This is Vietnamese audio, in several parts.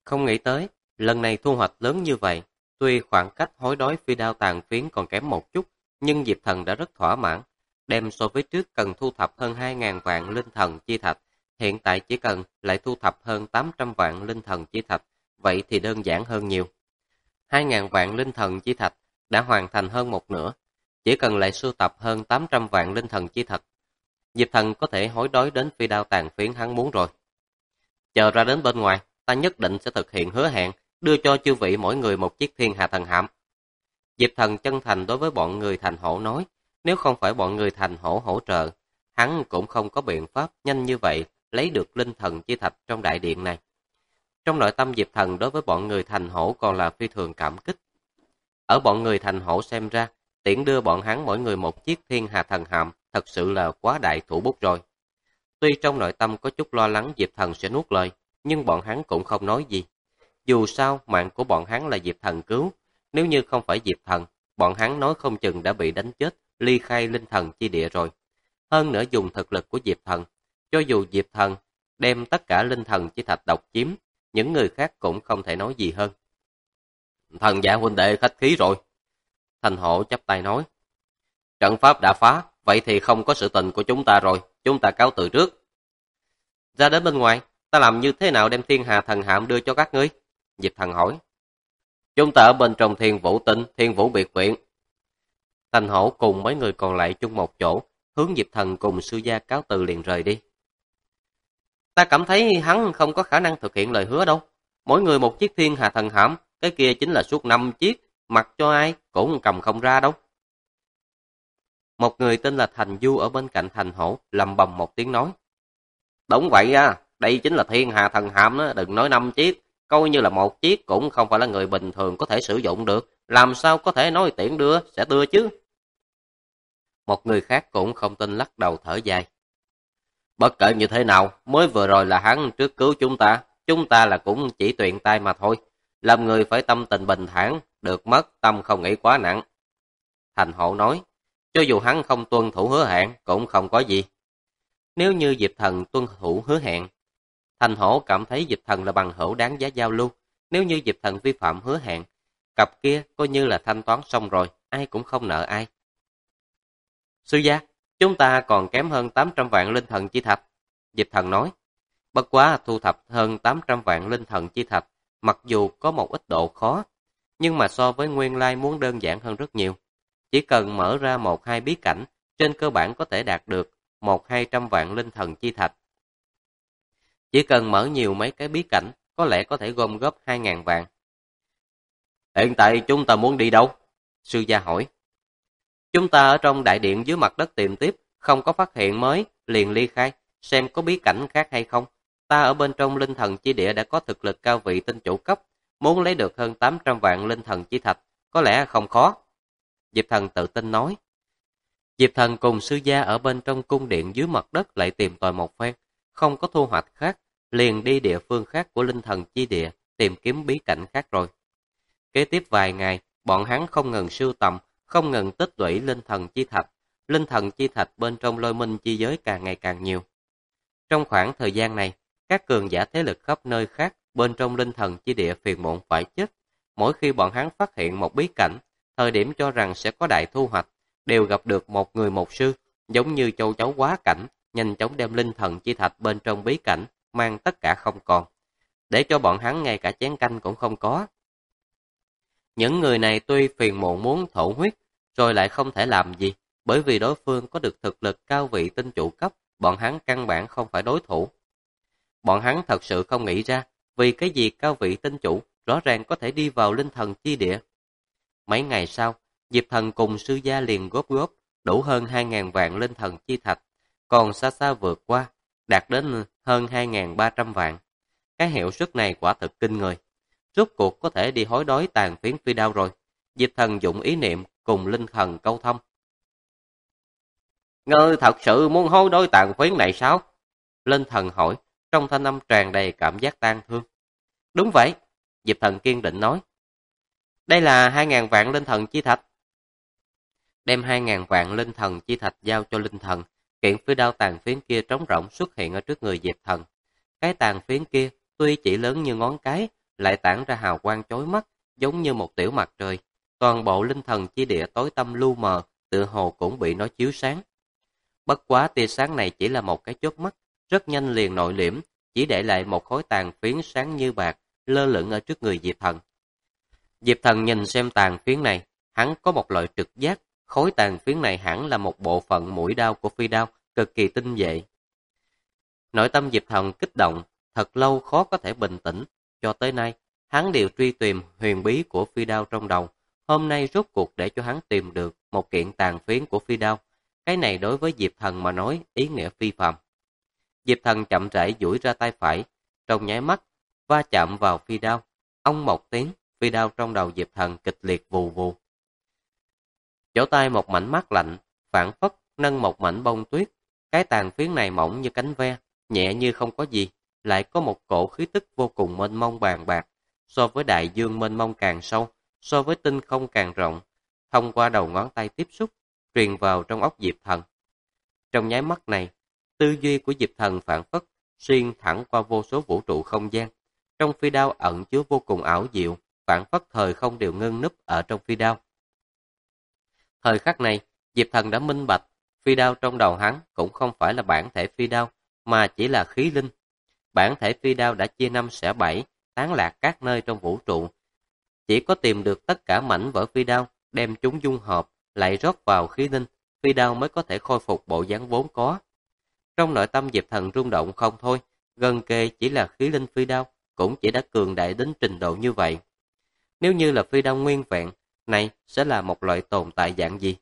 Không nghĩ tới, lần này thu hoạch lớn như vậy, tuy khoảng cách hối đoái phi đao tàn phiến còn kém một chút, nhưng Diệp Thần đã rất thỏa mãn. Đem so với trước cần thu thập hơn 2.000 vạn linh thần chi thạch, hiện tại chỉ cần lại thu thập hơn 800 vạn linh thần chi thạch, vậy thì đơn giản hơn nhiều. 2.000 vạn linh thần chi thạch đã hoàn thành hơn một nửa, chỉ cần lại sưu tập hơn 800 vạn linh thần chi thạch, Diệp Thần có thể hối đoái đến phi đao tàn phiến hắn muốn rồi. Chờ ra đến bên ngoài, ta nhất định sẽ thực hiện hứa hẹn, đưa cho chư vị mỗi người một chiếc thiên hà thần hạm. Diệp Thần chân thành đối với bọn người thành hổ nói, nếu không phải bọn người thành hổ hỗ trợ, hắn cũng không có biện pháp nhanh như vậy lấy được linh thần chi thạch trong đại điện này. Trong nội tâm Diệp Thần đối với bọn người thành hổ còn là phi thường cảm kích. Ở bọn người thành hổ xem ra, tiễn đưa bọn hắn mỗi người một chiếc thiên hà thần hạm thật sự là quá đại thủ bút rồi. Tuy trong nội tâm có chút lo lắng Diệp Thần sẽ nuốt lời, nhưng bọn hắn cũng không nói gì. Dù sao, mạng của bọn hắn là Diệp Thần cứu. Nếu như không phải Diệp Thần, bọn hắn nói không chừng đã bị đánh chết, ly khai linh thần chi địa rồi. Hơn nữa dùng thực lực của Diệp Thần, cho dù Diệp Thần đem tất cả linh thần chi thạch độc chiếm, những người khác cũng không thể nói gì hơn. Thần giả huynh đệ khách khí rồi. Thành hổ chắp tay nói. Trận pháp đã phá, vậy thì không có sự tình của chúng ta rồi, chúng ta cáo từ trước. Ra đến bên ngoài, ta làm như thế nào đem thiên hà thần hạm đưa cho các ngươi? Diệp Thần hỏi. Chúng ta ở bên trong Thiên Vũ Tinh, Thiên Vũ Biệt Viện. Thành hổ cùng mấy người còn lại chung một chỗ, hướng Diệp Thần cùng sư gia cáo từ liền rời đi. Ta cảm thấy hắn không có khả năng thực hiện lời hứa đâu. Mỗi người một chiếc thiên hà thần hạm, cái kia chính là suốt 5 chiếc, mặc cho ai cũng cầm không ra đâu. Một người tên là Thành Du ở bên cạnh Thành hổ lầm bầm một tiếng nói. Đúng vậy à, đây chính là thiên hà thần hạm đó, đừng nói 5 chiếc, coi như là một chiếc cũng không phải là người bình thường có thể sử dụng được, làm sao có thể nói tiện đưa, sẽ đưa chứ. Một người khác cũng không tin lắc đầu thở dài. Bất kể như thế nào, mới vừa rồi là hắn trước cứu chúng ta là cũng chỉ tuyện tay mà thôi, làm người phải tâm tình bình thản, được mất tâm không nghĩ quá nặng. Thành hổ nói, cho dù hắn không tuân thủ hứa hẹn cũng không có gì. Nếu như Diệp Thần tuân thủ hứa hẹn, Thành hổ cảm thấy Diệp Thần là bằng hữu đáng giá giao lưu. Nếu như Diệp Thần vi phạm hứa hẹn, cặp kia coi như là thanh toán xong rồi, ai cũng không nợ ai. Sư gia, chúng ta còn kém hơn 800 vạn linh thần chi thạch. Diệp Thần nói, bất quá thu thập hơn 800 vạn linh thần chi thạch, mặc dù có một ít độ khó, nhưng mà so với nguyên lai muốn đơn giản hơn rất nhiều. Chỉ cần mở ra 1-2 bí cảnh, trên cơ bản có thể đạt được 100-200 vạn linh thần chi thạch. Chỉ cần mở nhiều mấy cái bí cảnh, có lẽ có thể gom góp 2.000 vạn. Hiện tại chúng ta muốn đi đâu? Sư gia hỏi. Chúng ta ở trong đại điện dưới mặt đất tìm tiếp, không có phát hiện mới, liền ly khai, xem có bí cảnh khác hay không. Ta ở bên trong linh thần chi địa đã có thực lực cao vị tinh chủ cấp, muốn lấy được hơn 800 vạn linh thần chi thạch, có lẽ không khó. Diệp Thần tự tin nói. Diệp Thần cùng sư gia ở bên trong cung điện dưới mặt đất lại tìm tòi một phen, không có thu hoạch khác, liền đi địa phương khác của linh thần chi địa, tìm kiếm bí cảnh khác rồi. Kế tiếp vài ngày, bọn hắn không ngừng sưu tầm, không ngừng tích lũy linh thần chi thạch. Linh thần chi thạch bên trong Lôi Minh chi giới càng ngày càng nhiều. Trong khoảng thời gian này, các cường giả thế lực khắp nơi khác bên trong linh thần chi địa phiền muộn phải chết. Mỗi khi bọn hắn phát hiện một bí cảnh, thời điểm cho rằng sẽ có đại thu hoạch, đều gặp được một người một sư, giống như châu chấu quá cảnh, nhanh chóng đem linh thần chi thạch bên trong bí cảnh, mang tất cả không còn, để cho bọn hắn ngay cả chén canh cũng không có. Những người này tuy phiền muộn muốn thổ huyết, rồi lại không thể làm gì, bởi vì đối phương có được thực lực cao vị tinh chủ cấp, bọn hắn căn bản không phải đối thủ. Bọn hắn thật sự không nghĩ ra, vì cái gì cao vị tinh chủ rõ ràng có thể đi vào linh thần chi địa. Mấy ngày sau, Diệp Thần cùng sư gia liền góp đủ hơn 2.000 vạn linh thần chi thạch, còn xa xa vượt qua, đạt đến hơn 2.300 vạn. Cái hiệu suất này quả thực kinh người. Rốt cuộc có thể đi hối đoái tàn phiến phi đao rồi. Diệp Thần dụng ý niệm cùng linh thần câu thông. Ngươi thật sự muốn hối đoái tàn phiến này sao? Linh thần hỏi, trong thanh âm tràn đầy cảm giác tang thương. Đúng vậy, Diệp Thần kiên định nói. Đây là 2.000 vạn linh thần chi thạch. Đem 2.000 vạn linh thần chi thạch giao cho linh thần, kiện phi đao tàn phiến kia trống rỗng xuất hiện ở trước người Diệp Thần. Cái tàn phiến kia tuy chỉ lớn như ngón cái, lại tản ra hào quang chói mắt, giống như một tiểu mặt trời. Toàn bộ linh thần chi địa tối tăm lu mờ, tựa hồ cũng bị nó chiếu sáng. Bất quá tia sáng này chỉ là một cái chớp mắt, rất nhanh liền nội liễm, chỉ để lại một khối tàn phiến sáng như bạc, lơ lửng ở trước người Diệp Thần. Diệp Thần nhìn xem tàn phiến này, hắn có một loại trực giác, khối tàn phiến này hẳn là một bộ phận mũi đao của phi đao, cực kỳ tinh vệ. Nội tâm Diệp Thần kích động, thật lâu khó có thể bình tĩnh, cho tới nay, hắn đều truy tìm huyền bí của phi đao trong đầu, hôm nay rốt cuộc để cho hắn tìm được một kiện tàn phiến của phi đao. Cái này đối với Diệp Thần mà nói ý nghĩa phi phàm. Diệp Thần chậm rãi duỗi ra tay phải, trong nháy mắt va chạm vào phi đao. Ông một tiếng, phi đao trong đầu Diệp Thần kịch liệt vù vù. Chỗ tay một mảnh mát lạnh, phảng phất nâng một mảnh bông tuyết. Cái tàn phiến này mỏng như cánh ve, nhẹ như không có gì, lại có một cổ khí tức vô cùng mênh mông bàn bạc. So với đại dương mênh mông càng sâu, so với tinh không càng rộng, thông qua đầu ngón tay tiếp xúc, truyền vào trong óc Diệp Thần. Trong nháy mắt này, tư duy của Diệp Thần phảng phất, xuyên thẳng qua vô số vũ trụ không gian. Trong phi đao ẩn chứa vô cùng ảo diệu, phảng phất thời không đều ngưng núp ở trong phi đao. Thời khắc này, Diệp Thần đã minh bạch, phi đao trong đầu hắn cũng không phải là bản thể phi đao, mà chỉ là khí linh. Bản thể phi đao đã chia năm xẻ bảy, tán lạc các nơi trong vũ trụ. Chỉ có tìm được tất cả mảnh vỡ phi đao, đem chúng dung hợp, lại rót vào khí linh, phi đao mới có thể khôi phục bộ dáng vốn có. Trong nội tâm Diệp Thần rung động không thôi, gần kề chỉ là khí linh phi đao, cũng chỉ đã cường đại đến trình độ như vậy. Nếu như là phi đao nguyên vẹn, này sẽ là một loại tồn tại dạng gì?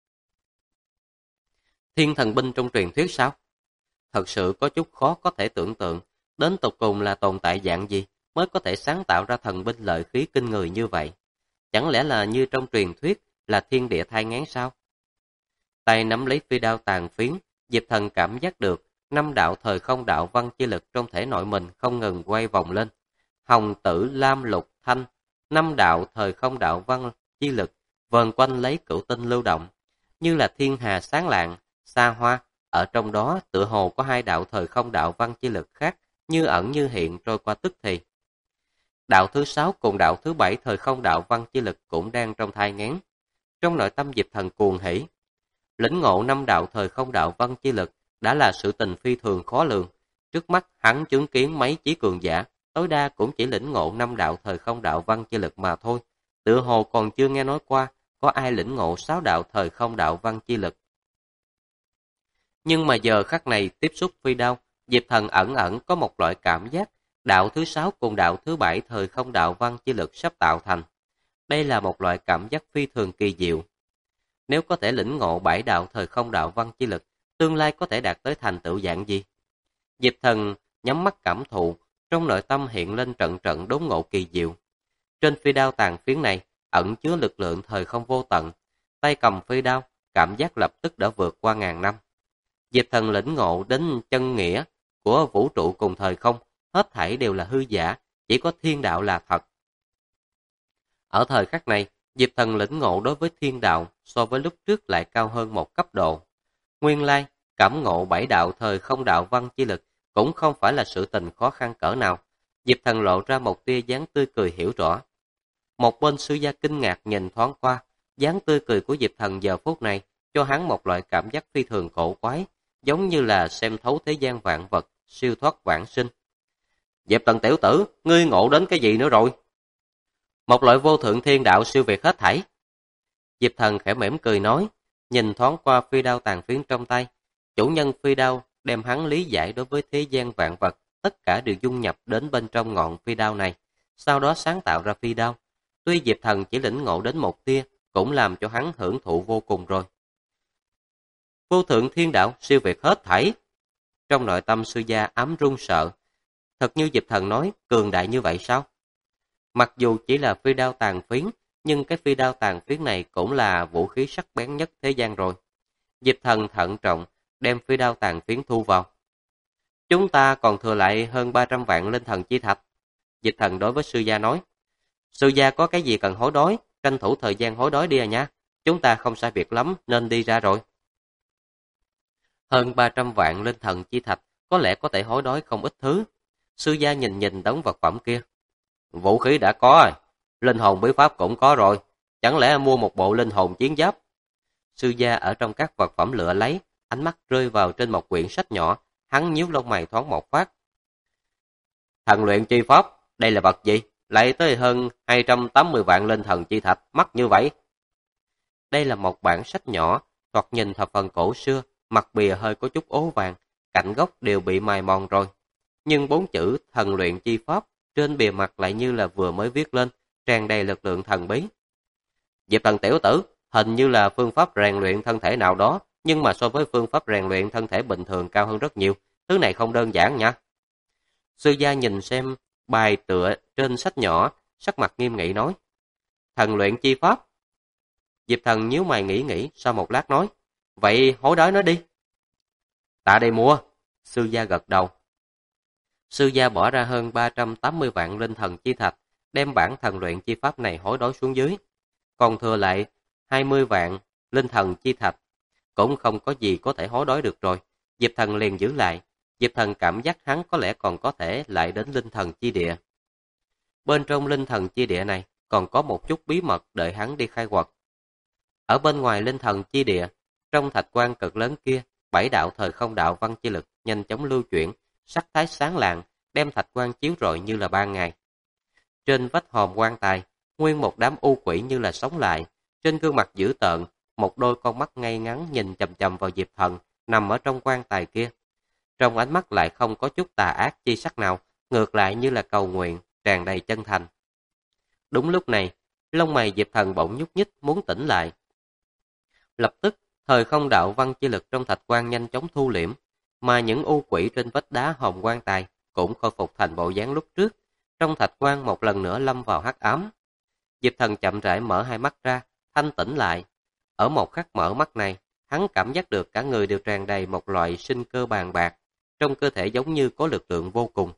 Thiên thần binh trong truyền thuyết sao? Thật sự có chút khó có thể tưởng tượng, đến tột cùng là tồn tại dạng gì mới có thể sáng tạo ra thần binh lợi khí kinh người như vậy? Chẳng lẽ là như trong truyền thuyết là thiên địa thai nghén sao? Tay nắm lấy phi đao tàn phiến, Diệp Thần cảm giác được năm đạo thời không đạo văn chi lực trong thể nội mình không ngừng quay vòng lên. Hồng tử lam lục thanh, năm đạo thời không đạo văn chi lực vờn quanh lấy cửu tinh lưu động, như là thiên hà sáng lạng, xa hoa. Ở trong đó tựa hồ có hai đạo thời không đạo văn chi lực khác, như ẩn như hiện trôi qua tức thì. Đạo thứ 6 cùng đạo thứ 7 thời không đạo văn chi lực cũng đang trong thai nghén. Trong nội tâm Diệp Thần cuồng hỉ, lĩnh ngộ năm đạo thời không đạo văn chi lực đã là sự tình phi thường khó lường. Trước mắt hắn chứng kiến mấy chí cường giả, tối đa cũng chỉ lĩnh ngộ năm đạo thời không đạo văn chi lực mà thôi. Tựa hồ còn chưa nghe nói qua có ai lĩnh ngộ 6 đạo thời không đạo văn chi lực. Nhưng mà giờ khắc này tiếp xúc phi đao, Diệp Thần ẩn ẩn có một loại cảm giác đạo thứ 6 cùng đạo thứ 7 thời không đạo văn chi lực sắp tạo thành. Đây là một loại cảm giác phi thường kỳ diệu. Nếu có thể lĩnh ngộ 7 đạo thời không đạo văn chi lực, tương lai có thể đạt tới thành tựu dạng gì? Diệp Thần nhắm mắt cảm thụ, trong nội tâm hiện lên trận trận đốn ngộ kỳ diệu. Trên phi đao tàn phiến này ẩn chứa lực lượng thời không vô tận, tay cầm phi đao, cảm giác lập tức đã vượt qua ngàn năm. Diệp Thần lĩnh ngộ đến chân nghĩa của vũ trụ cùng thời không, hết thảy đều là hư giả, chỉ có thiên đạo là thật. Ở thời khắc này, Diệp Thần lĩnh ngộ đối với thiên đạo so với lúc trước lại cao hơn một cấp độ. Nguyên lai, cảm ngộ 7 đạo thời không đạo văn chi lực cũng không phải là sự tình khó khăn cỡ nào. Diệp Thần lộ ra một tia dáng tươi cười hiểu rõ. Một bên sư gia kinh ngạc nhìn thoáng qua, dáng tươi cười của Diệp Thần giờ phút này cho hắn một loại cảm giác phi thường cổ quái, giống như là xem thấu thế gian vạn vật, siêu thoát vãng sinh. Diệp Thần tiểu tử, ngươi ngộ đến cái gì nữa rồi? Một loại vô thượng thiên đạo siêu việt hết thảy. Diệp Thần khẽ mỉm cười nói, nhìn thoáng qua phi đao tàn phiến trong tay. Chủ nhân phi đao đem hắn lý giải đối với thế gian vạn vật, tất cả đều dung nhập đến bên trong ngọn phi đao này, sau đó sáng tạo ra phi đao. Tuy Diệp Thần chỉ lĩnh ngộ đến một tia, cũng làm cho hắn hưởng thụ vô cùng rồi. Vô thượng thiên đạo siêu việt hết thảy. Trong nội tâm sư gia ám run sợ. Thật như Diệp Thần nói, cường đại như vậy sao? Mặc dù chỉ là phi đao tàn phiến, nhưng cái phi đao tàn phiến này cũng là vũ khí sắc bén nhất thế gian rồi. Diệp Thần thận trọng, đem phi đao tàn phiến thu vào. Chúng ta còn thừa lại hơn 300 vạn linh thần chi thạch. Diệp Thần đối với sư gia nói. Sư gia có cái gì cần hối đoái, tranh thủ thời gian hối đoái đi à nha. Chúng ta không sai việc lắm nên đi ra rồi. Hơn 300 vạn linh thần chi thạch có lẽ có thể hối đoái không ít thứ. Sư gia nhìn nhìn đống vật phẩm kia. Vũ khí đã có rồi, linh hồn bí pháp cũng có rồi, chẳng lẽ mua một bộ linh hồn chiến giáp? Sư gia ở trong các vật phẩm lựa lấy, ánh mắt rơi vào trên một quyển sách nhỏ, hắn nhíu lông mày thoáng một phát. Thần luyện chi pháp, đây là vật gì? Lại tới hơn 280 vạn linh thần chi thạch, mắc như vậy. Đây là một bản sách nhỏ, thoạt nhìn thập phần cổ xưa, mặt bìa hơi có chút ố vàng, cạnh góc đều bị mài mòn rồi. Nhưng 4 chữ thần luyện chi pháp trên bìa mặt lại như là vừa mới viết lên, tràn đầy lực lượng thần bí. Diệp Thần tiểu tử, hình như là phương pháp rèn luyện thân thể nào đó, nhưng mà so với phương pháp rèn luyện thân thể bình thường cao hơn rất nhiều, thứ này không đơn giản nha. Sư gia nhìn xem bài tựa trên sách nhỏ, sắc mặt nghiêm nghị nói. Thần luyện chi pháp. Diệp Thần nhíu mày nghĩ, sau một lát nói. Vậy hối đoái nó đi. Ta đây mua. Sư gia gật đầu. Sư gia bỏ ra hơn 380 vạn linh thần chi thạch, đem bản thần luyện chi pháp này hối đoái xuống dưới. Còn thừa lại 20 vạn linh thần chi thạch, cũng không có gì có thể hối đoái được rồi. Diệp Thần liền giữ lại. Diệp Thần cảm giác hắn có lẽ còn có thể lại đến linh thần chi địa. Bên trong linh thần chi địa này còn có một chút bí mật đợi hắn đi khai quật. Ở bên ngoài linh thần chi địa, trong thạch quan cực lớn kia, 7 đạo thời không đạo văn chi lực nhanh chóng lưu chuyển, sắc thái sáng lạng, đem thạch quan chiếu rọi như là ban ngày. Trên vách hòm quan tài, nguyên một đám u quỷ như là sống lại, trên gương mặt dữ tợn, một đôi con mắt ngay ngắn nhìn chằm chằm vào Diệp Thần nằm ở trong quan tài kia. Trong ánh mắt lại không có chút tà ác chi sắc nào, ngược lại như là cầu nguyện, tràn đầy chân thành. Đúng lúc này, lông mày Diệp Thần bỗng nhúc nhích muốn tỉnh lại. Lập tức, thời không đạo văn chi lực trong thạch quan nhanh chóng thu liễm, mà những u quỷ trên vách đá hòm quan tài cũng khôi phục thành bộ dáng lúc trước. Trong thạch quan một lần nữa lâm vào hắc ám. Diệp Thần chậm rãi mở hai mắt ra, thanh tỉnh lại. Ở một khắc mở mắt này, hắn cảm giác được cả người đều tràn đầy một loại sinh cơ bàn bạc, trong cơ thể giống như có lực lượng vô cùng.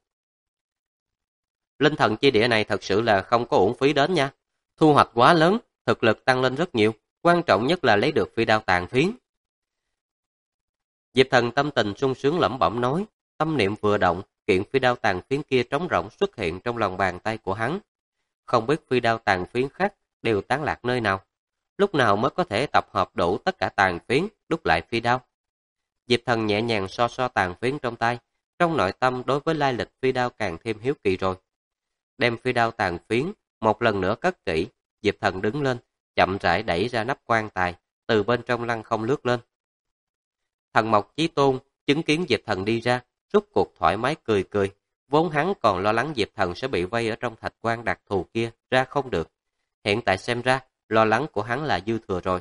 Linh thần chi địa này thật sự là không có uổng phí đến nha. Thu hoạch quá lớn, thực lực tăng lên rất nhiều, quan trọng nhất là lấy được phi đao tàn phiến. Diệp Thần tâm tình sung sướng lẩm bẩm nói, tâm niệm vừa động, kiện phi đao tàn phiến kia trống rỗng xuất hiện trong lòng bàn tay của hắn. Không biết phi đao tàn phiến khác đều tán lạc nơi nào, lúc nào mới có thể tập hợp đủ tất cả tàn phiến, đúc lại phi đao. Diệp Thần nhẹ nhàng so so tàn phiến trong tay, trong nội tâm đối với lai lịch phi đao càng thêm hiếu kỳ rồi. Đem phi đao tàn phiến một lần nữa cất kỹ, Diệp Thần đứng lên, chậm rãi đẩy ra nắp quan tài, từ bên trong lăng không lướt lên. Thần Mộc Chí Tôn chứng kiến Diệp Thần đi ra, rút cuộc thoải mái cười cười, vốn hắn còn lo lắng Diệp Thần sẽ bị vây ở trong thạch quan đặc thù kia, ra không được. Hiện tại xem ra, lo lắng của hắn là dư thừa rồi.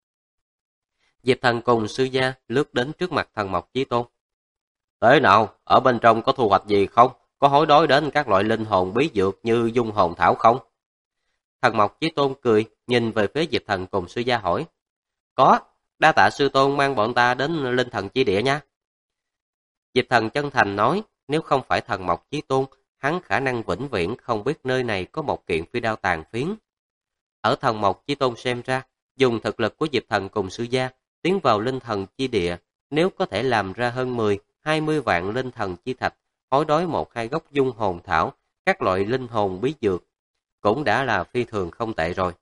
Diệp Thần cùng sư gia lướt đến trước mặt Thần Mộc Chí Tôn. Thế nào, ở bên trong có thu hoạch gì không? Có hối đoái đến các loại linh hồn bí dược như dung hồn thảo không? Thần Mộc Chí Tôn cười, nhìn về phía Diệp Thần cùng sư gia hỏi. Có, đa tạ sư tôn mang bọn ta đến linh thần chi địa nha. Diệp Thần chân thành nói, nếu không phải Thần Mộc Chí Tôn, hắn khả năng vĩnh viễn không biết nơi này có một kiện phi đao tàn phiến. Ở Thần Mộc Chí Tôn xem ra, dùng thực lực của Diệp Thần cùng sư gia, tiến vào linh thần chi địa, nếu có thể làm ra hơn 10-20 vạn linh thần chi thạch, hối đoái 1-2 gốc dung hồn thảo, các loại linh hồn bí dược, cũng đã là phi thường không tệ rồi.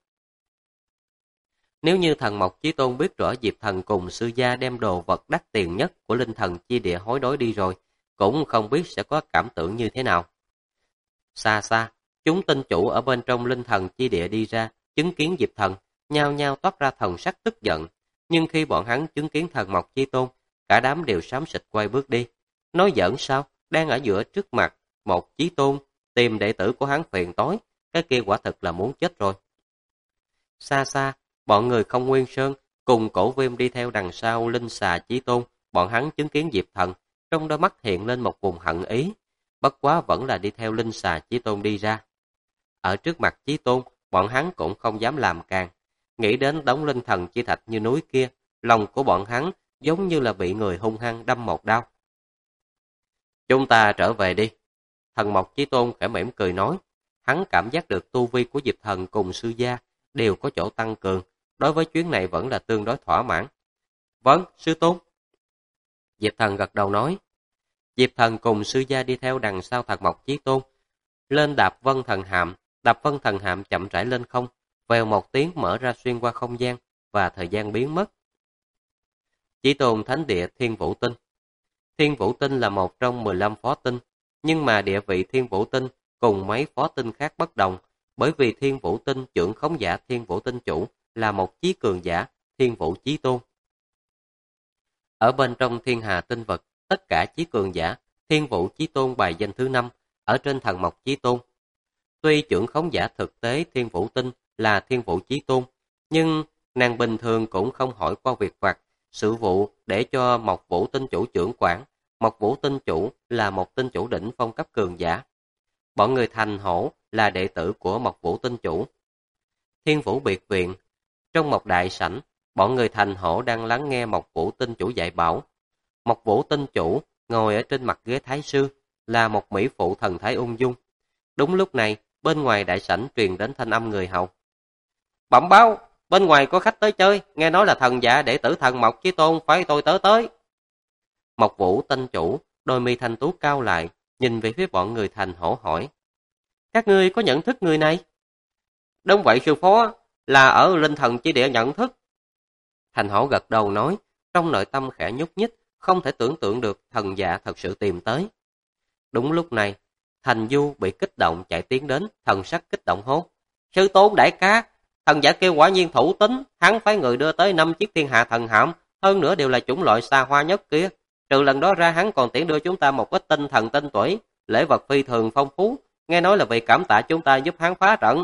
Nếu như Thần Mộc Chí Tôn biết rõ Diệp Thần cùng sư gia đem đồ vật đắt tiền nhất của linh thần chi địa hối đoái đi rồi, cũng không biết sẽ có cảm tưởng như thế nào. Xa xa, chúng tinh chủ ở bên trong linh thần chi địa đi ra, chứng kiến Diệp Thần, nhao nhao toát ra thần sắc tức giận. Nhưng khi bọn hắn chứng kiến Thần Mộc Chí Tôn, cả đám đều xám xịt quay bước đi. Nói giỡn sao, đang ở giữa trước mặt, một Chí Tôn, tìm đệ tử của hắn phiền tối, cái kia quả thực là muốn chết rồi. Xa xa, bọn người Không Nguyên Sơn cùng Cổ Viêm đi theo đằng sau linh xà Chí Tôn, bọn hắn chứng kiến Diệp Thần, trong đôi mắt hiện lên một vùng hận ý, bất quá vẫn là đi theo linh xà Chí Tôn đi ra. Ở trước mặt Chí Tôn, bọn hắn cũng không dám làm càng, nghĩ đến đống linh thần chi thạch như núi kia, lòng của bọn hắn giống như là bị người hung hăng đâm một đao. Chúng ta trở về đi. Thần Mộc Chí Tôn khẽ mỉm cười nói, hắn cảm giác được tu vi của Diệp Thần cùng sư gia đều có chỗ tăng cường, đối với chuyến này vẫn là tương đối thỏa mãn. Vâng, sư tôn. Diệp Thần gật đầu nói. Diệp Thần cùng sư gia đi theo đằng sau Thần Mộc Chí Tôn, lên Đạp Vân Thần Hạm. Đạp Vân Thần Hạm chậm rãi lên không, vèo một tiếng mở ra xuyên qua không gian và thời gian biến mất. Chí tôn thánh địa Thiên Vũ Tinh. Thiên Vũ Tinh là một trong 15 phó tinh, nhưng mà địa vị Thiên Vũ Tinh cùng mấy phó tinh khác bất đồng, bởi vì Thiên Vũ Tinh trưởng khống giả Thiên Vũ Tinh chủ là một chí cường giả, Thiên Vũ Chí Tôn. Ở bên trong thiên hà tinh vật, tất cả chí cường giả, Thiên Vũ Chí Tôn bài danh thứ 5, ở trên Thần Mộc Chí Tôn. Tuy trưởng khống giả thực tế Thiên Vũ Tinh là Thiên Vũ Chí Tôn, nhưng nàng bình thường cũng không hỏi qua việc vặt, sự vụ để cho Mộc Vũ Tinh chủ trưởng quản. Mộc Vũ Tinh chủ là một tinh chủ đỉnh phong cấp cường giả. Bọn người Thành Hổ là đệ tử của Mộc Vũ Tinh chủ. Thiên Vũ Biệt Viện. Trong một đại sảnh, bọn người Thành Hổ đang lắng nghe Mộc Vũ Tinh chủ dạy bảo. Mộc Vũ Tinh chủ ngồi ở trên mặt ghế thái sư, là một mỹ phụ thần thái ung dung. Đúng lúc này, bên ngoài đại sảnh truyền đến thanh âm người hầu. Bẩm báo, bên ngoài có khách tới chơi, nghe nói là thần giả đệ tử Thần Mộc Chí Tôn, phải tôi tới. Mộc Vũ Tinh chủ, đôi mi thanh tú cao lại, nhìn về phía bọn người Thành Hổ hỏi. Các ngươi có nhận thức người này? Đúng vậy sư phó, là ở Linh Thần Chi Địa nhận thức. Thành Hổ gật đầu nói, trong nội tâm khẽ nhúc nhích, không thể tưởng tượng được thần giả thật sự tìm tới. Đúng lúc này, Thành Du bị kích động chạy tiến đến, thần sắc kích động hô. Sư tôn đại ca, thần giả kêu quả nhiên thủ tín, hắn phái người đưa tới 5 chiếc thiên hạ thần hạm, hơn nữa đều là chủng loại xa hoa nhất kia. Trừ lần đó ra hắn còn tiễn đưa chúng ta một ít tinh thần tinh tuổi, lễ vật phi thường phong phú, nghe nói là vì cảm tạ chúng ta giúp hắn phá trận.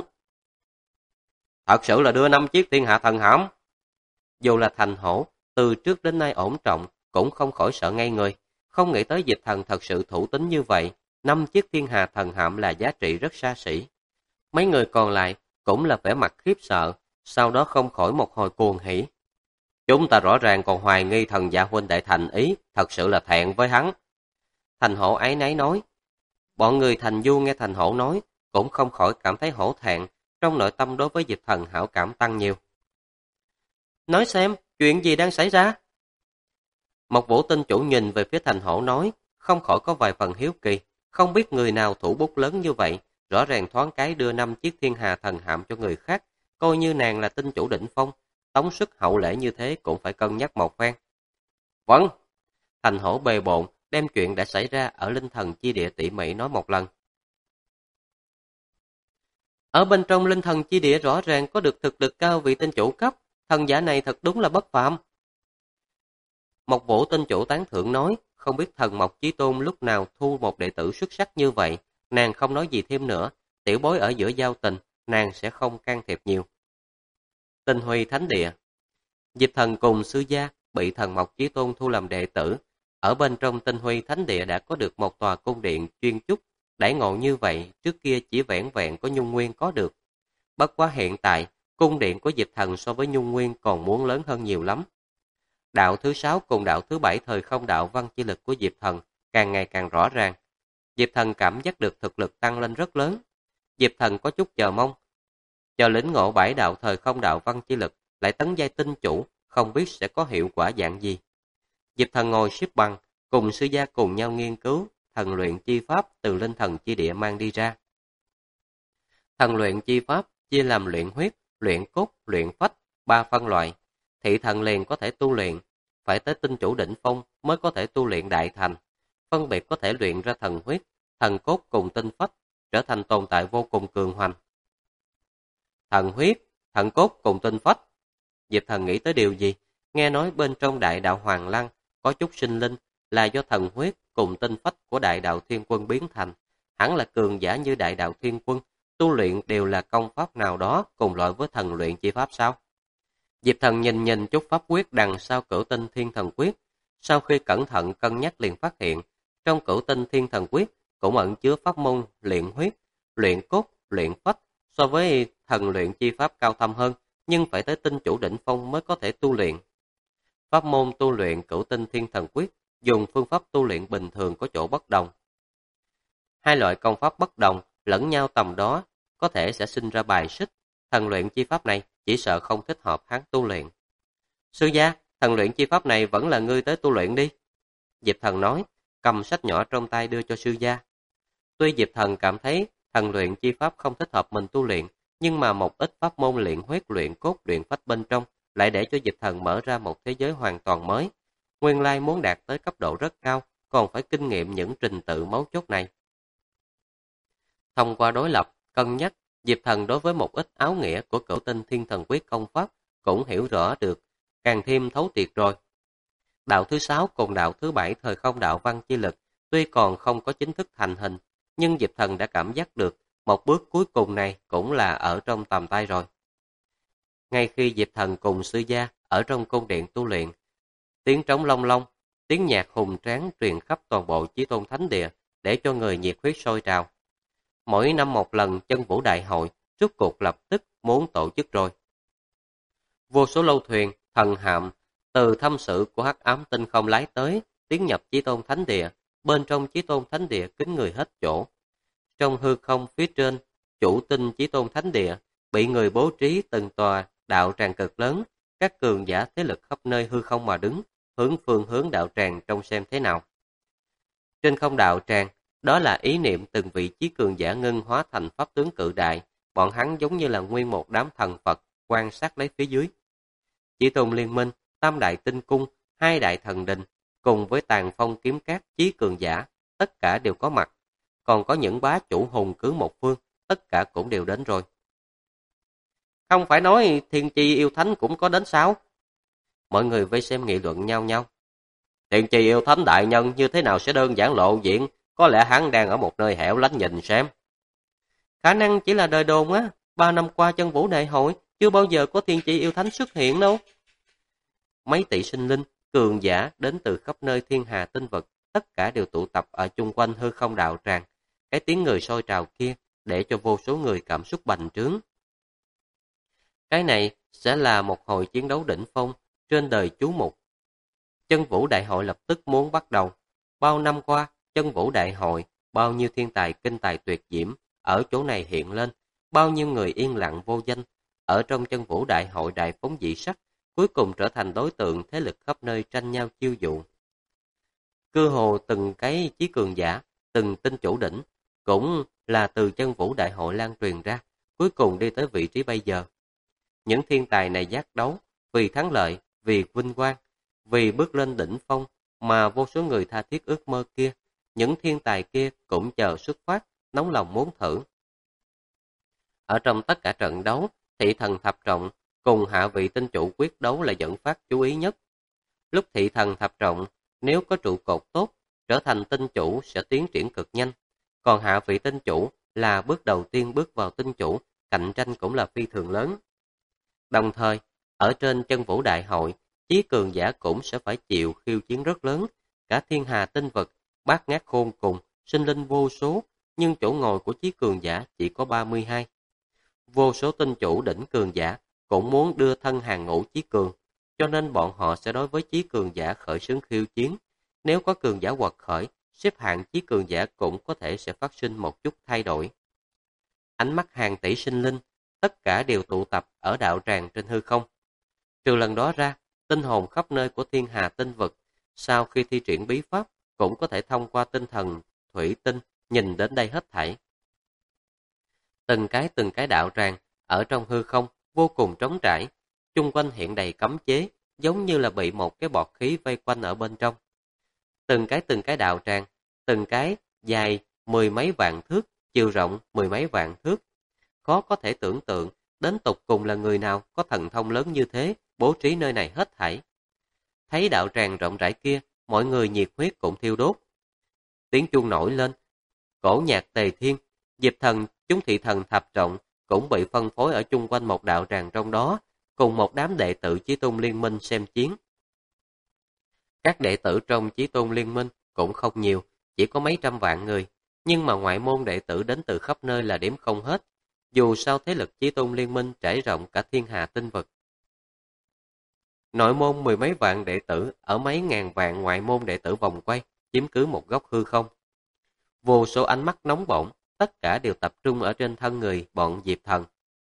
Thật sự là đưa 5 chiếc thiên hạ thần hạm. Dù là Thành Hổ, từ trước đến nay ổn trọng, cũng không khỏi sợ ngay người, không nghĩ tới Dịch Thần thật sự thủ tín như vậy, 5 chiếc thiên hà thần hạm là giá trị rất xa xỉ. Mấy người còn lại cũng là vẻ mặt khiếp sợ, sau đó không khỏi một hồi cuồng hỉ. Chúng ta rõ ràng còn hoài nghi thần giả huynh đệ Thành ý, thật sự là thẹn với hắn. Thành Hổ áy náy nói. Bọn người Thành Du nghe Thành Hổ nói, cũng không khỏi cảm thấy hổ thẹn, trong nội tâm đối với Dịch Thần hảo cảm tăng nhiều. Nói xem, chuyện gì đang xảy ra? Mộc Vũ Tinh chủ nhìn về phía Thành Hổ nói, không khỏi có vài phần hiếu kỳ, không biết người nào thủ bút lớn như vậy, rõ ràng thoáng cái đưa 5 chiếc thiên hà thần hạm cho người khác, coi như nàng là tinh chủ đỉnh phong, tống sức hậu lễ như thế cũng phải cân nhắc một phen. Vâng, Thành Hổ bề bộn, đem chuyện đã xảy ra ở Linh Thần Chi Địa tỉ mỉ nói một lần. Ở bên trong Linh Thần Chi Địa rõ ràng có được thực lực cao vị tinh chủ cấp, thần giả này thật đúng là bất phàm. Mộc Vũ Tinh chủ tán thưởng nói, không biết Thần Mộc Chí Tôn lúc nào thu một đệ tử xuất sắc như vậy, nàng không nói gì thêm nữa, tiểu bối ở giữa giao tình, nàng sẽ không can thiệp nhiều. Tinh Huy Thánh Địa. Diệp Thần cùng sư gia bị Thần Mộc Chí Tôn thu làm đệ tử, ở bên trong Tinh Huy Thánh Địa đã có được một tòa cung điện chuyên trúc, đãi ngộ như vậy trước kia chỉ vẻn vẹn có Nhung Nguyên có được. Bất quá hiện tại, cung điện của Diệp Thần so với Nhung Nguyên còn muốn lớn hơn nhiều lắm. Đạo thứ 6 cùng đạo thứ 7 thời không đạo văn chi lực của Diệp Thần càng ngày càng rõ ràng. Diệp Thần cảm giác được thực lực tăng lên rất lớn. Diệp Thần có chút chờ mong. Chờ lĩnh ngộ 7 đạo thời không đạo văn chi lực lại tấn giai tinh chủ, không biết sẽ có hiệu quả dạng gì. Diệp Thần ngồi xếp bằng, cùng sư gia cùng nhau nghiên cứu thần luyện chi pháp từ Linh Thần Chi Địa mang đi ra. Thần luyện chi pháp chia làm luyện huyết, luyện cốt, luyện phách, 3 phân loại. Thị thần liền có thể tu luyện, phải tới tinh chủ đỉnh phong mới có thể tu luyện đại thành. Phân biệt có thể luyện ra thần huyết, thần cốt cùng tinh phách, trở thành tồn tại vô cùng cường hoành. Thần huyết, thần cốt cùng tinh phách. Diệp Thần nghĩ tới điều gì? Nghe nói bên trong đại đạo Hoàng Lăng có chút sinh linh là do thần huyết cùng tinh phách của đại đạo Thiên Quân biến thành. Hẳn là cường giả như đại đạo Thiên Quân, tu luyện đều là công pháp nào đó cùng loại với thần luyện chi pháp sao? Diệp Thần nhìn chút pháp quyết đằng sau Cửu Tinh Thiên Thần Quyết, sau khi cẩn thận cân nhắc liền phát hiện, trong Cửu Tinh Thiên Thần Quyết cũng ẩn chứa pháp môn luyện huyết, luyện cốt, luyện phách, so với thần luyện chi pháp cao thâm hơn, nhưng phải tới tinh chủ đỉnh phong mới có thể tu luyện. Pháp môn tu luyện Cửu Tinh Thiên Thần Quyết dùng phương pháp tu luyện bình thường có chỗ bất đồng. Hai loại công pháp bất đồng lẫn nhau tầm đó có thể sẽ sinh ra bài xích, thần luyện chi pháp này chỉ sợ không thích hợp hắn tu luyện. Sư gia, thần luyện chi pháp này vẫn là ngươi tới tu luyện đi. Diệp Thần nói, cầm sách nhỏ trong tay đưa cho sư gia. Tuy Diệp Thần cảm thấy thần luyện chi pháp không thích hợp mình tu luyện, nhưng mà một ít pháp môn luyện huyết luyện cốt luyện phách bên trong lại để cho Diệp Thần mở ra một thế giới hoàn toàn mới. Nguyên lai muốn đạt tới cấp độ rất cao, còn phải kinh nghiệm những trình tự mấu chốt này. Thông qua đối lập, cân nhắc, Diệp Thần đối với một ít áo nghĩa của Cửu Tinh Thiên Thần Quyết công pháp cũng hiểu rõ được, càng thêm thấu triệt rồi. Đạo thứ 6 cùng đạo thứ 7 thời không đạo văn chi lực tuy còn không có chính thức thành hình, nhưng Diệp Thần đã cảm giác được một bước cuối cùng này cũng là ở trong tầm tay rồi. Ngay khi Diệp Thần cùng sư gia ở trong cung điện tu luyện, tiếng trống long long, tiếng nhạc hùng tráng truyền khắp toàn bộ Chí Tôn Thánh Địa để cho người nhiệt huyết sôi trào. Mỗi năm một lần Chân Vũ Đại Hội, rốt cuộc lập tức muốn tổ chức rồi. Vô số lâu thuyền, thần hạm, từ thâm sự của Hắc Ám Tinh Không lái tới, tiến nhập Chí Tôn Thánh Địa, bên trong Chí Tôn Thánh Địa kín người hết chỗ. Trong hư không phía trên, chủ tinh Chí Tôn Thánh Địa, bị người bố trí từng tòa đạo tràng cực lớn, các cường giả thế lực khắp nơi hư không mà đứng, hướng phương hướng đạo tràng trông xem thế nào. Trên không đạo tràng, đó là ý niệm từng vị chí cường giả ngưng hóa thành pháp tướng cự đại, bọn hắn giống như là nguyên một đám thần Phật, quan sát lấy phía dưới. Chí Tôn Liên Minh, Tam Đại Tinh Cung, hai đại thần đình, cùng với Tàn Phong Kiếm Các chí cường giả, tất cả đều có mặt. Còn có những bá chủ hùng cứ một phương, tất cả cũng đều đến rồi. Không phải nói Thiên Chi Yêu Thánh cũng có đến sao? Mọi người vây xem nghị luận nhau nhau. Thiên Chi Yêu Thánh đại nhân như thế nào sẽ đơn giản lộ diện, có lẽ hắn đang ở một nơi hẻo lánh nhìn xem. Khả năng chỉ là đời đồn á, 3 năm qua Chân Vũ Đại Hội chưa bao giờ có Thiên Chi Yêu Thánh xuất hiện đâu. Mấy tỷ sinh linh, cường giả đến từ khắp nơi thiên hà tinh vực, tất cả đều tụ tập ở chung quanh hư không đạo tràng. Cái tiếng người sôi trào kia để cho vô số người cảm xúc bành trướng. Cái này sẽ là một hồi chiến đấu đỉnh phong trên đời chú mục. Chân Vũ Đại Hội lập tức muốn bắt đầu. Bao năm qua, Chân Vũ Đại Hội, bao nhiêu thiên tài kinh tài tuyệt diễm ở chỗ này hiện lên, bao nhiêu người yên lặng vô danh ở trong Chân Vũ Đại Hội đại phóng dị sắc, cuối cùng trở thành đối tượng thế lực khắp nơi tranh nhau chiêu dụ. Cơ hồ từng cái chí cường giả, từng tinh chủ đỉnh, cũng là từ Chân Vũ Đại Hội lan truyền ra, cuối cùng đi tới vị trí bây giờ. Những thiên tài này giác đấu, vì thắng lợi, vì vinh quang, vì bước lên đỉnh phong mà vô số người tha thiết ước mơ kia, những thiên tài kia cũng chờ xuất phát, nóng lòng muốn thử. Ở trong tất cả trận đấu, Thị Thần Thập Trọng cùng hạ vị tinh chủ quyết đấu là dẫn phát chú ý nhất. Lúc Thị Thần Thập Trọng, nếu có trụ cột tốt, trở thành tinh chủ sẽ tiến triển cực nhanh. Còn hạ vị tinh chủ là bước đầu tiên bước vào tinh chủ, cạnh tranh cũng là phi thường lớn. Đồng thời, ở trên Chân Vũ Đại Hội, chí cường giả cũng sẽ phải chịu khiêu chiến rất lớn. Cả thiên hà tinh vực, bát ngát khôn cùng, sinh linh vô số, nhưng chỗ ngồi của chí cường giả chỉ có 32. Vô số tinh chủ đỉnh cường giả cũng muốn đưa thân hàng ngũ chí cường, cho nên bọn họ sẽ đối với chí cường giả khởi xướng khiêu chiến. Nếu có cường giả quật khởi, xếp hạng chí cường giả cũng có thể sẽ phát sinh một chút thay đổi. Ánh mắt hàng tỷ sinh linh, tất cả đều tụ tập ở đạo tràng trên hư không. Trừ lần đó ra, tinh hồn khắp nơi của thiên hà tinh vực, sau khi thi triển bí pháp, cũng có thể thông qua tinh thần, thủy tinh, nhìn đến đây hết thảy. Từng cái đạo tràng, ở trong hư không, vô cùng trống trải, chung quanh hiện đầy cấm chế, giống như là bị một cái bọt khí vây quanh ở bên trong. Từng cái đạo tràng, từng cái dài mười mấy vạn thước, chiều rộng mười mấy vạn thước. Khó có thể tưởng tượng, đến tục cùng là người nào có thần thông lớn như thế, bố trí nơi này hết thảy. Thấy đạo tràng rộng rãi kia, mọi người nhiệt huyết cũng thiêu đốt. Tiếng chuông nổi lên, cổ nhạc tề thiên, Diệp Thần, chúng Thị Thần Thập Trọng cũng bị phân phối ở chung quanh một đạo tràng trong đó, cùng một đám đệ tử Chí Tôn Liên Minh xem chiến. Các đệ tử trong Chí Tôn Liên Minh cũng không nhiều, chỉ có mấy trăm vạn người, nhưng mà ngoại môn đệ tử đến từ khắp nơi là đếm không hết. Dù sao thế lực Chí Tôn Liên Minh trải rộng cả thiên hà tinh vực. Nội môn mười mấy vạn đệ tử ở mấy ngàn vạn ngoại môn đệ tử vòng quay, chiếm cứ một góc hư không. Vô số ánh mắt nóng bỏng, tất cả đều tập trung ở trên thân người bọn Diệp Thần.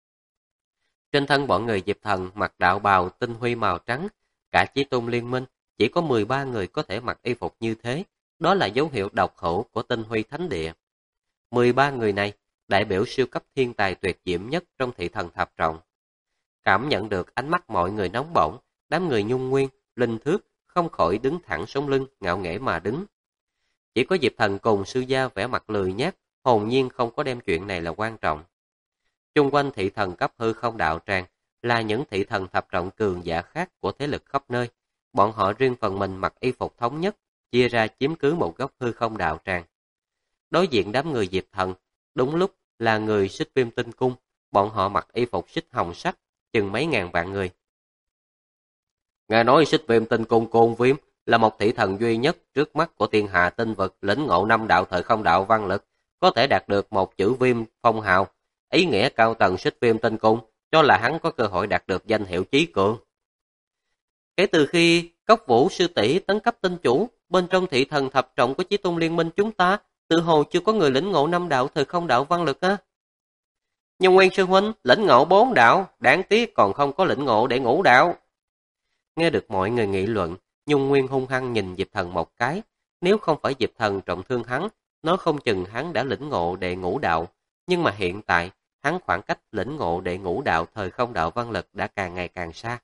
Trên thân bọn người Diệp Thần mặc đạo bào tinh huy màu trắng, cả Chí Tôn Liên Minh chỉ có 13 người có thể mặc y phục như thế, đó là dấu hiệu độc hữu của tinh huy thánh địa. 13 người này đại biểu siêu cấp thiên tài tuyệt diễm nhất trong thị thần thập trọng. Cảm nhận được ánh mắt mọi người nóng bỏng, đám người Nhung Nguyên, Linh Thước không khỏi đứng thẳng sống lưng, ngạo nghễ mà đứng. Chỉ có Diệp Thần cùng sư gia vẻ mặt lười nhác, hồn nhiên không có đem chuyện này là quan trọng. Chung quanh thị thần cấp hư không đạo tràng là những thị thần thập trọng cường giả khác của thế lực khắp nơi. Bọn họ riêng phần mình mặc y phục thống nhất, chia ra chiếm cứ một góc hư không đạo tràng. Đối diện đám người Diệp Thần, đúng lúc là người Xích Viêm Tinh Cung, bọn họ mặc y phục xích hồng sắc, chừng mấy ngàn vạn người. Nghe nói Xích Viêm Tinh Cung Côn Viêm là một thị thần duy nhất trước mắt của thiên hạ tinh vực, lĩnh ngộ 5 đạo thời không đạo văn lực, có thể đạt được một chữ Viêm phong hào. Ý nghĩa cao tầng Xích Viêm Tinh Cung cho là hắn có cơ hội đạt được danh hiệu chí cường. Kể từ khi Cốc Vũ sư tỷ tấn cấp tinh chủ, bên trong thị thần thập trọng của Chí Tôn Liên Minh chúng ta, tự hồ chưa có người lĩnh ngộ 5 đạo thời không đạo văn lực á. Nhưng Nguyên sư huynh lĩnh ngộ 4 đạo, đáng tiếc còn không có lĩnh ngộ để ngũ đạo. Nghe được mọi người nghị luận, Nhung Nguyên hung hăng nhìn Diệp Thần một cái, nếu không phải Diệp Thần trọng thương hắn, nó không chừng hắn đã lĩnh ngộ đệ ngũ đạo, nhưng mà hiện tại, hắn khoảng cách lĩnh ngộ đệ ngũ đạo thời không đạo văn lực đã càng ngày càng xa.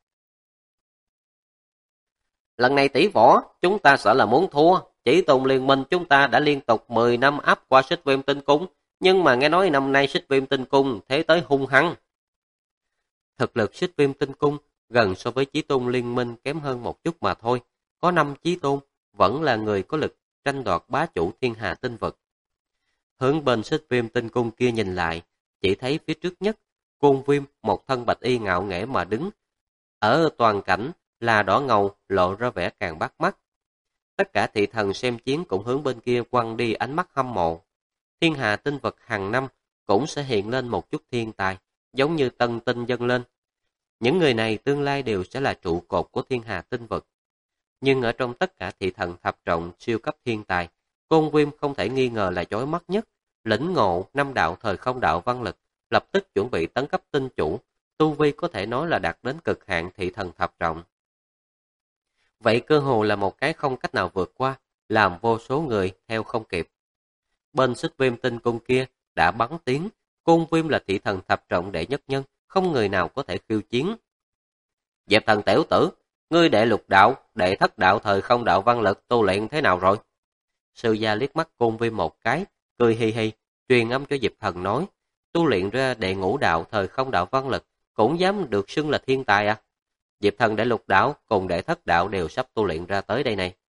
Lần này tỷ võ, chúng ta sợ là muốn thua. Chỉ Tôn Liên Minh chúng ta đã liên tục 10 năm áp qua Xích Viêm Tinh Cung, nhưng mà nghe nói năm nay Xích Viêm Tinh Cung thế tới hung hăng. Thực lực Xích Viêm Tinh Cung gần so với Chí Tôn Liên Minh kém hơn một chút mà thôi. Có 5 Chí Tôn, vẫn là người có lực tranh đoạt bá chủ thiên hà tinh vực. Hướng bên Xích Viêm Tinh Cung kia nhìn lại, chỉ thấy phía trước nhất, Côn Viêm một thân bạch y ngạo nghễ mà đứng. Ở toàn cảnh là đỏ ngầu lộ ra vẻ càng bắt mắt. Tất cả thị thần xem chiến cũng hướng bên kia quăng đi ánh mắt hâm mộ. Thiên hà tinh vực hàng năm cũng sẽ hiện lên một chút thiên tài, giống như tân tinh dâng lên. Những người này tương lai đều sẽ là trụ cột của thiên hà tinh vực. Nhưng ở trong tất cả thị thần thập trọng siêu cấp thiên tài, Côn Viêm không thể nghi ngờ là chói mắt nhất, lĩnh ngộ 5 đạo thời không đạo văn lực, lập tức chuẩn bị tấn cấp tinh chủ, tu vi có thể nói là đạt đến cực hạn thị thần thập trọng. Vậy cơ hồ là một cái không cách nào vượt qua, làm vô số người theo không kịp. Bên Xích Viêm Tinh Cung kia đã bắn tiếng, Côn Viêm là thị thần thập trọng đệ nhất nhân, không người nào có thể khiêu chiến. Diệp Thần tiểu tử, ngươi đệ lục đạo, đệ thất đạo thời không đạo văn lực tu luyện thế nào rồi? Sư gia liếc mắt Côn Viêm một cái, cười hi hi, truyền âm cho Diệp Thần nói, tu luyện ra đệ ngũ đạo thời không đạo văn lực, cũng dám được xưng là thiên tài à? Diệp Thần đệ lục đạo cùng đệ thất đạo đều sắp tu luyện ra tới đây này.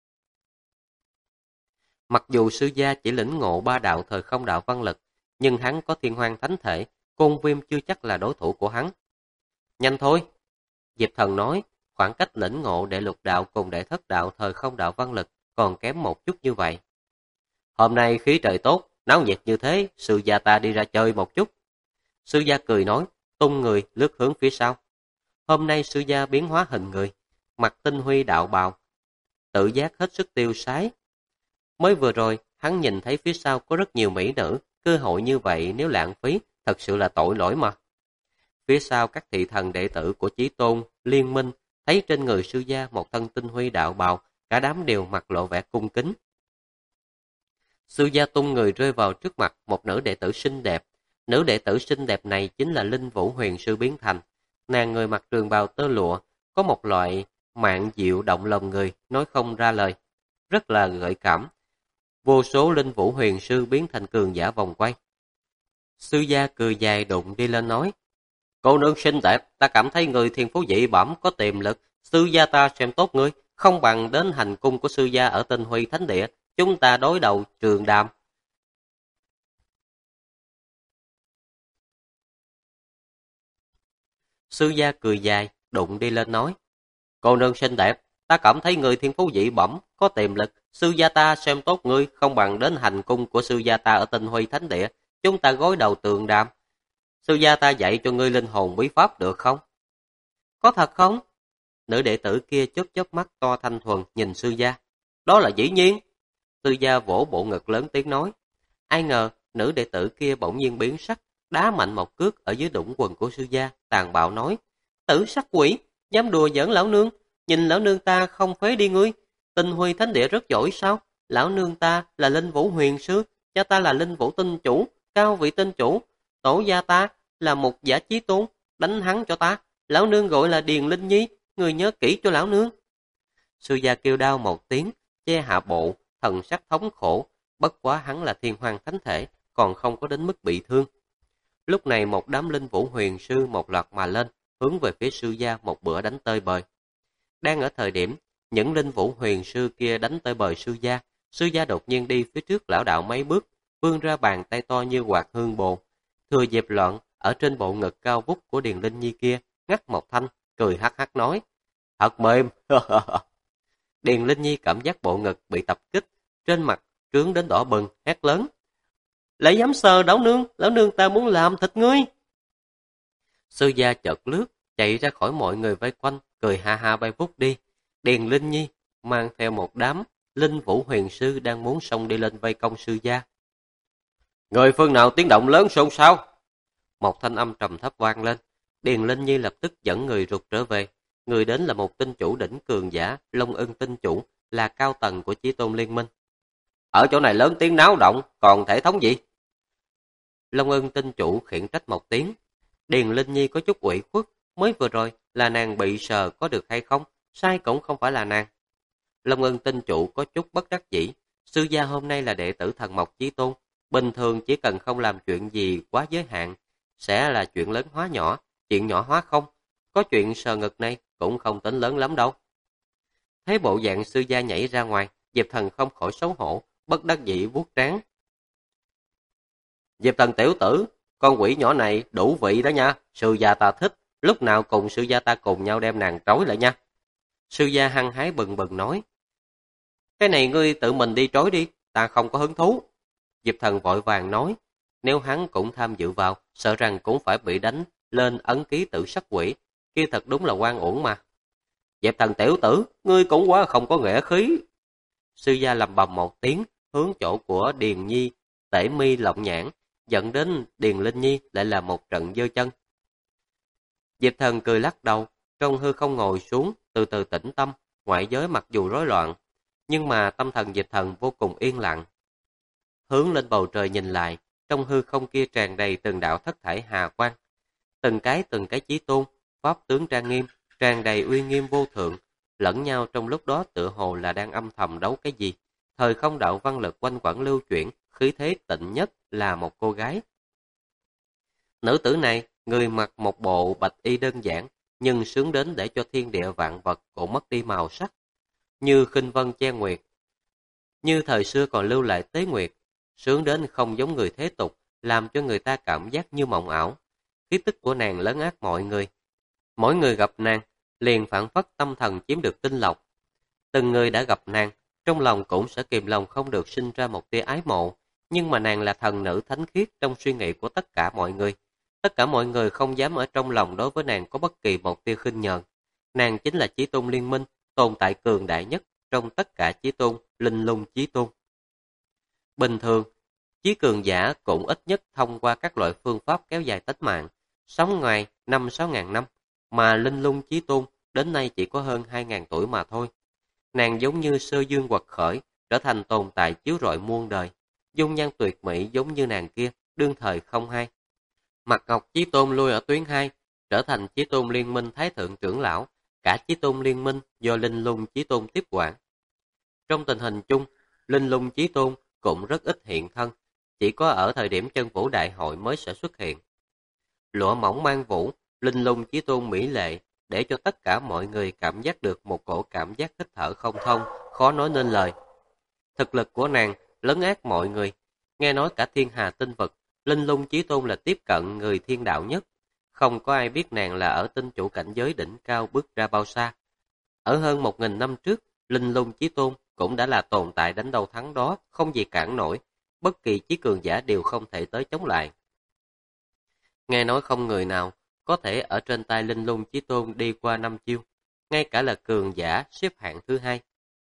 Mặc dù sư gia chỉ lĩnh ngộ 3 đạo thời không đạo văn lực, nhưng hắn có thiên hoang thánh thể, Côn Viêm chưa chắc là đối thủ của hắn. Nhanh thôi! Diệp Thần nói, khoảng cách lĩnh ngộ đệ lục đạo cùng đệ thất đạo thời không đạo văn lực còn kém một chút như vậy. Hôm nay khí trời tốt, náo nhiệt như thế, sư gia ta đi ra chơi một chút. Sư gia cười nói, tung người lướt hướng phía sau. Hôm nay sư gia biến hóa hình người, mặc tinh huy đạo bào, tự giác hết sức tiêu sái. Mới vừa rồi, hắn nhìn thấy phía sau có rất nhiều mỹ nữ, cơ hội như vậy nếu lãng phí, thật sự là tội lỗi mà. Phía sau các thị thần đệ tử của Chí Tôn, Liên Minh, thấy trên người sư gia một thân tinh huy đạo bào, cả đám đều mặt lộ vẻ cung kính. Sư gia tung người rơi vào trước mặt một nữ đệ tử xinh đẹp. Nữ đệ tử xinh đẹp này chính là Linh Vũ Huyền Sư biến thành. Nàng người mặc trường bào tơ lụa, có một loại mạn dịu động lòng người, nói không ra lời, rất là gợi cảm. Vô số Linh Vũ Huyền Sư biến thành cường giả vòng quay. Sư gia cười dài đụng đi lên nói, cô nương xinh đẹp, ta cảm thấy người thiên phú dị bẩm có tiềm lực, sư gia ta xem tốt ngươi, không bằng đến hành cung của sư gia ở Tinh Huy Thánh Địa, chúng ta đối đầu trường đàm. Sư gia cười dài, đụng đi lên nói, cô nương xinh đẹp, ta cảm thấy người thiên phú dị bẩm, có tiềm lực, sư gia ta xem tốt ngươi, không bằng đến hành cung của sư gia ta ở Tinh Huy Thánh Địa, chúng ta gối đầu tường đàm. Sư gia ta dạy cho ngươi linh hồn bí pháp được không? Có thật không? Nữ đệ tử kia chớp chớp mắt to thanh thuần nhìn sư gia. Đó là dĩ nhiên. Sư gia vỗ bộ ngực lớn tiếng nói. Ai ngờ, nữ đệ tử kia bỗng nhiên biến sắc, đá mạnh một cước ở dưới đũng quần của sư gia, tàn bạo nói. Tử sắc quỷ, dám đùa giỡn lão nương, nhìn lão nương ta không phế đi ngươi. Tinh Huy Thánh Địa rất giỏi sao? Lão nương ta là Linh Vũ Huyền Sư, cha ta là Linh Vũ Tinh Chủ, Cao vị tinh chủ, tổ gia ta là một giả chí tôn, đánh hắn cho ta. Lão nương gọi là Điền Linh Nhi, người nhớ kỹ cho lão nương. Sư gia kêu đau một tiếng, che hạ bộ, thần sắc thống khổ. Bất quá hắn là thiên hoàng thánh thể, còn không có đến mức bị thương. Lúc này một đám linh vũ huyền sư một loạt mà lên, hướng về phía sư gia một bữa đánh tơi bời. Đang ở thời điểm, những linh vũ huyền sư kia đánh tơi bời sư gia đột nhiên đi phía trước lão đạo mấy bước, vươn ra bàn tay to như quạt hương bồ. Thừa dịp loạn, ở trên bộ ngực cao vút của Điền Linh Nhi kia, ngắt một thanh, cười hắc hắc nói. Thật mềm. Điền Linh Nhi cảm giác bộ ngực bị tập kích, trên mặt trướng đến đỏ bừng, hét lớn. Lại dám sờ lão nương ta muốn làm thịt ngươi. Sư gia chợt lướt, chạy ra khỏi mọi người vây quanh, cười ha ha bay vút đi. Điền Linh Nhi mang theo một đám linh vũ huyền sư đang muốn xông đi lên vây công sư gia. Người phương nào tiếng động lớn xôn xao? Một thanh âm trầm thấp vang lên. Điền Linh Nhi lập tức dẫn người rụt trở về. Người đến là một tinh chủ đỉnh cường giả, Long Ưng tinh chủ, là cao tầng của Chí Tôn Liên Minh. Ở chỗ này lớn tiếng náo động, còn thể thống gì? Long Ưng tinh chủ khiển trách một tiếng. Điền Linh Nhi có chút ủy khuất, mới vừa rồi là nàng bị sờ có được hay không, sai cũng không phải là nàng. Long Ưng tinh chủ có chút bất đắc dĩ, sư gia hôm nay là đệ tử thần mộc Chí Tôn, bình thường chỉ cần không làm chuyện gì quá giới hạn, sẽ là chuyện lớn hóa nhỏ, chuyện nhỏ hóa không, có chuyện sờ ngực này cũng không tính lớn lắm đâu. Thấy bộ dạng sư gia nhảy ra ngoài, Diệp Thần không khỏi xấu hổ, bất đắc dĩ vuốt trán. Diệp Thần tiểu tử, con quỷ nhỏ này đủ vị đó nha, sư gia ta thích, lúc nào cùng sư gia ta cùng nhau đem nàng trói lại nha. Sư gia hăng hái bừng bừng nói. Cái này ngươi tự mình đi trói đi, ta không có hứng thú. Diệp Thần vội vàng nói, nếu hắn cũng tham dự vào, sợ rằng cũng phải bị đánh lên ấn ký tự sát quỷ, kia thật đúng là oan uổng mà. Diệp Thần tiểu tử, ngươi cũng quá không có nghĩa khí. Sư gia lầm bầm một tiếng, hướng chỗ của Điền Nhi, tể mi lộng nhãn, dẫn đến Điền Linh Nhi lại là một trận giơ chân. Diệp Thần cười lắc đầu, trong hư không ngồi xuống, từ từ tĩnh tâm, ngoại giới mặc dù rối loạn, nhưng mà tâm thần Diệp Thần vô cùng yên lặng. Hướng lên bầu trời nhìn lại, trong hư không kia tràn đầy từng đạo thất thải hà quang. Từng cái chí tôn, pháp tướng trang nghiêm, tràn đầy uy nghiêm vô thượng, lẫn nhau trong lúc đó tựa hồ là đang âm thầm đấu cái gì. Thời không đạo văn lực quanh quẩn lưu chuyển, khí thế tịnh nhất là một cô gái. Nữ tử này, người mặc một bộ bạch y đơn giản, nhưng sướng đến để cho thiên địa vạn vật cũng mất đi màu sắc. Như khinh vân che nguyệt, như thời xưa còn lưu lại tế nguyệt, sướng đến không giống người thế tục, làm cho người ta cảm giác như mộng ảo. Khí tức của nàng lấn át mọi người. Mỗi người gặp nàng, liền phản phất tâm thần chiếm được tinh lộc. Từng người đã gặp nàng, trong lòng cũng sẽ kìm lòng không được sinh ra một tia ái mộ, nhưng mà nàng là thần nữ thánh khiết trong suy nghĩ của tất cả mọi người. Tất cả mọi người không dám ở trong lòng đối với nàng có bất kỳ một tia khinh nhờn. Nàng chính là Chí Tôn Liên Minh, tồn tại cường đại nhất trong tất cả Chí Tôn, linh lung Chí Tôn. Bình thường, Chí cường giả cũng ít nhất thông qua các loại phương pháp kéo dài tính mạng, sống ngoài 5-6 ngàn năm, mà linh lung Chí Tôn đến nay chỉ có hơn 2.000 tuổi mà thôi. Nàng giống như sơ dương quật khởi, trở thành tồn tại chiếu rọi muôn đời. Dung nhan tuyệt mỹ giống như nàng kia, đương thời không hai. Mạc Ngọc Chí Tôn lui ở tuyến 2, trở thành Chí Tôn Liên Minh Thái Thượng trưởng lão, cả Chí Tôn Liên Minh do Linh Lung Chí Tôn tiếp quản. Trong tình hình chung, Linh Lung Chí Tôn cũng rất ít hiện thân, chỉ có ở thời điểm chân vũ đại hội mới sẽ xuất hiện. Lụa mỏng mang vũ, Linh Lung Chí Tôn mỹ lệ, để cho tất cả mọi người cảm giác được một cổ cảm giác hít thở không thông, khó nói nên lời. Thực lực của nàng lấn át mọi người, nghe nói cả thiên hà tinh vực, Linh Lung Chí Tôn là tiếp cận người thiên đạo nhất, không có ai biết nàng là ở tinh chủ cảnh giới đỉnh cao bước ra bao xa. Ở hơn 1.000 năm trước, Linh Lung Chí Tôn cũng đã là tồn tại đánh đầu thắng đó, không gì cản nổi, bất kỳ chí cường giả đều không thể tới chống lại. Nghe nói không người nào có thể ở trên tay Linh Lung Chí Tôn đi qua 5 chiêu, ngay cả là cường giả xếp hạng thứ 2.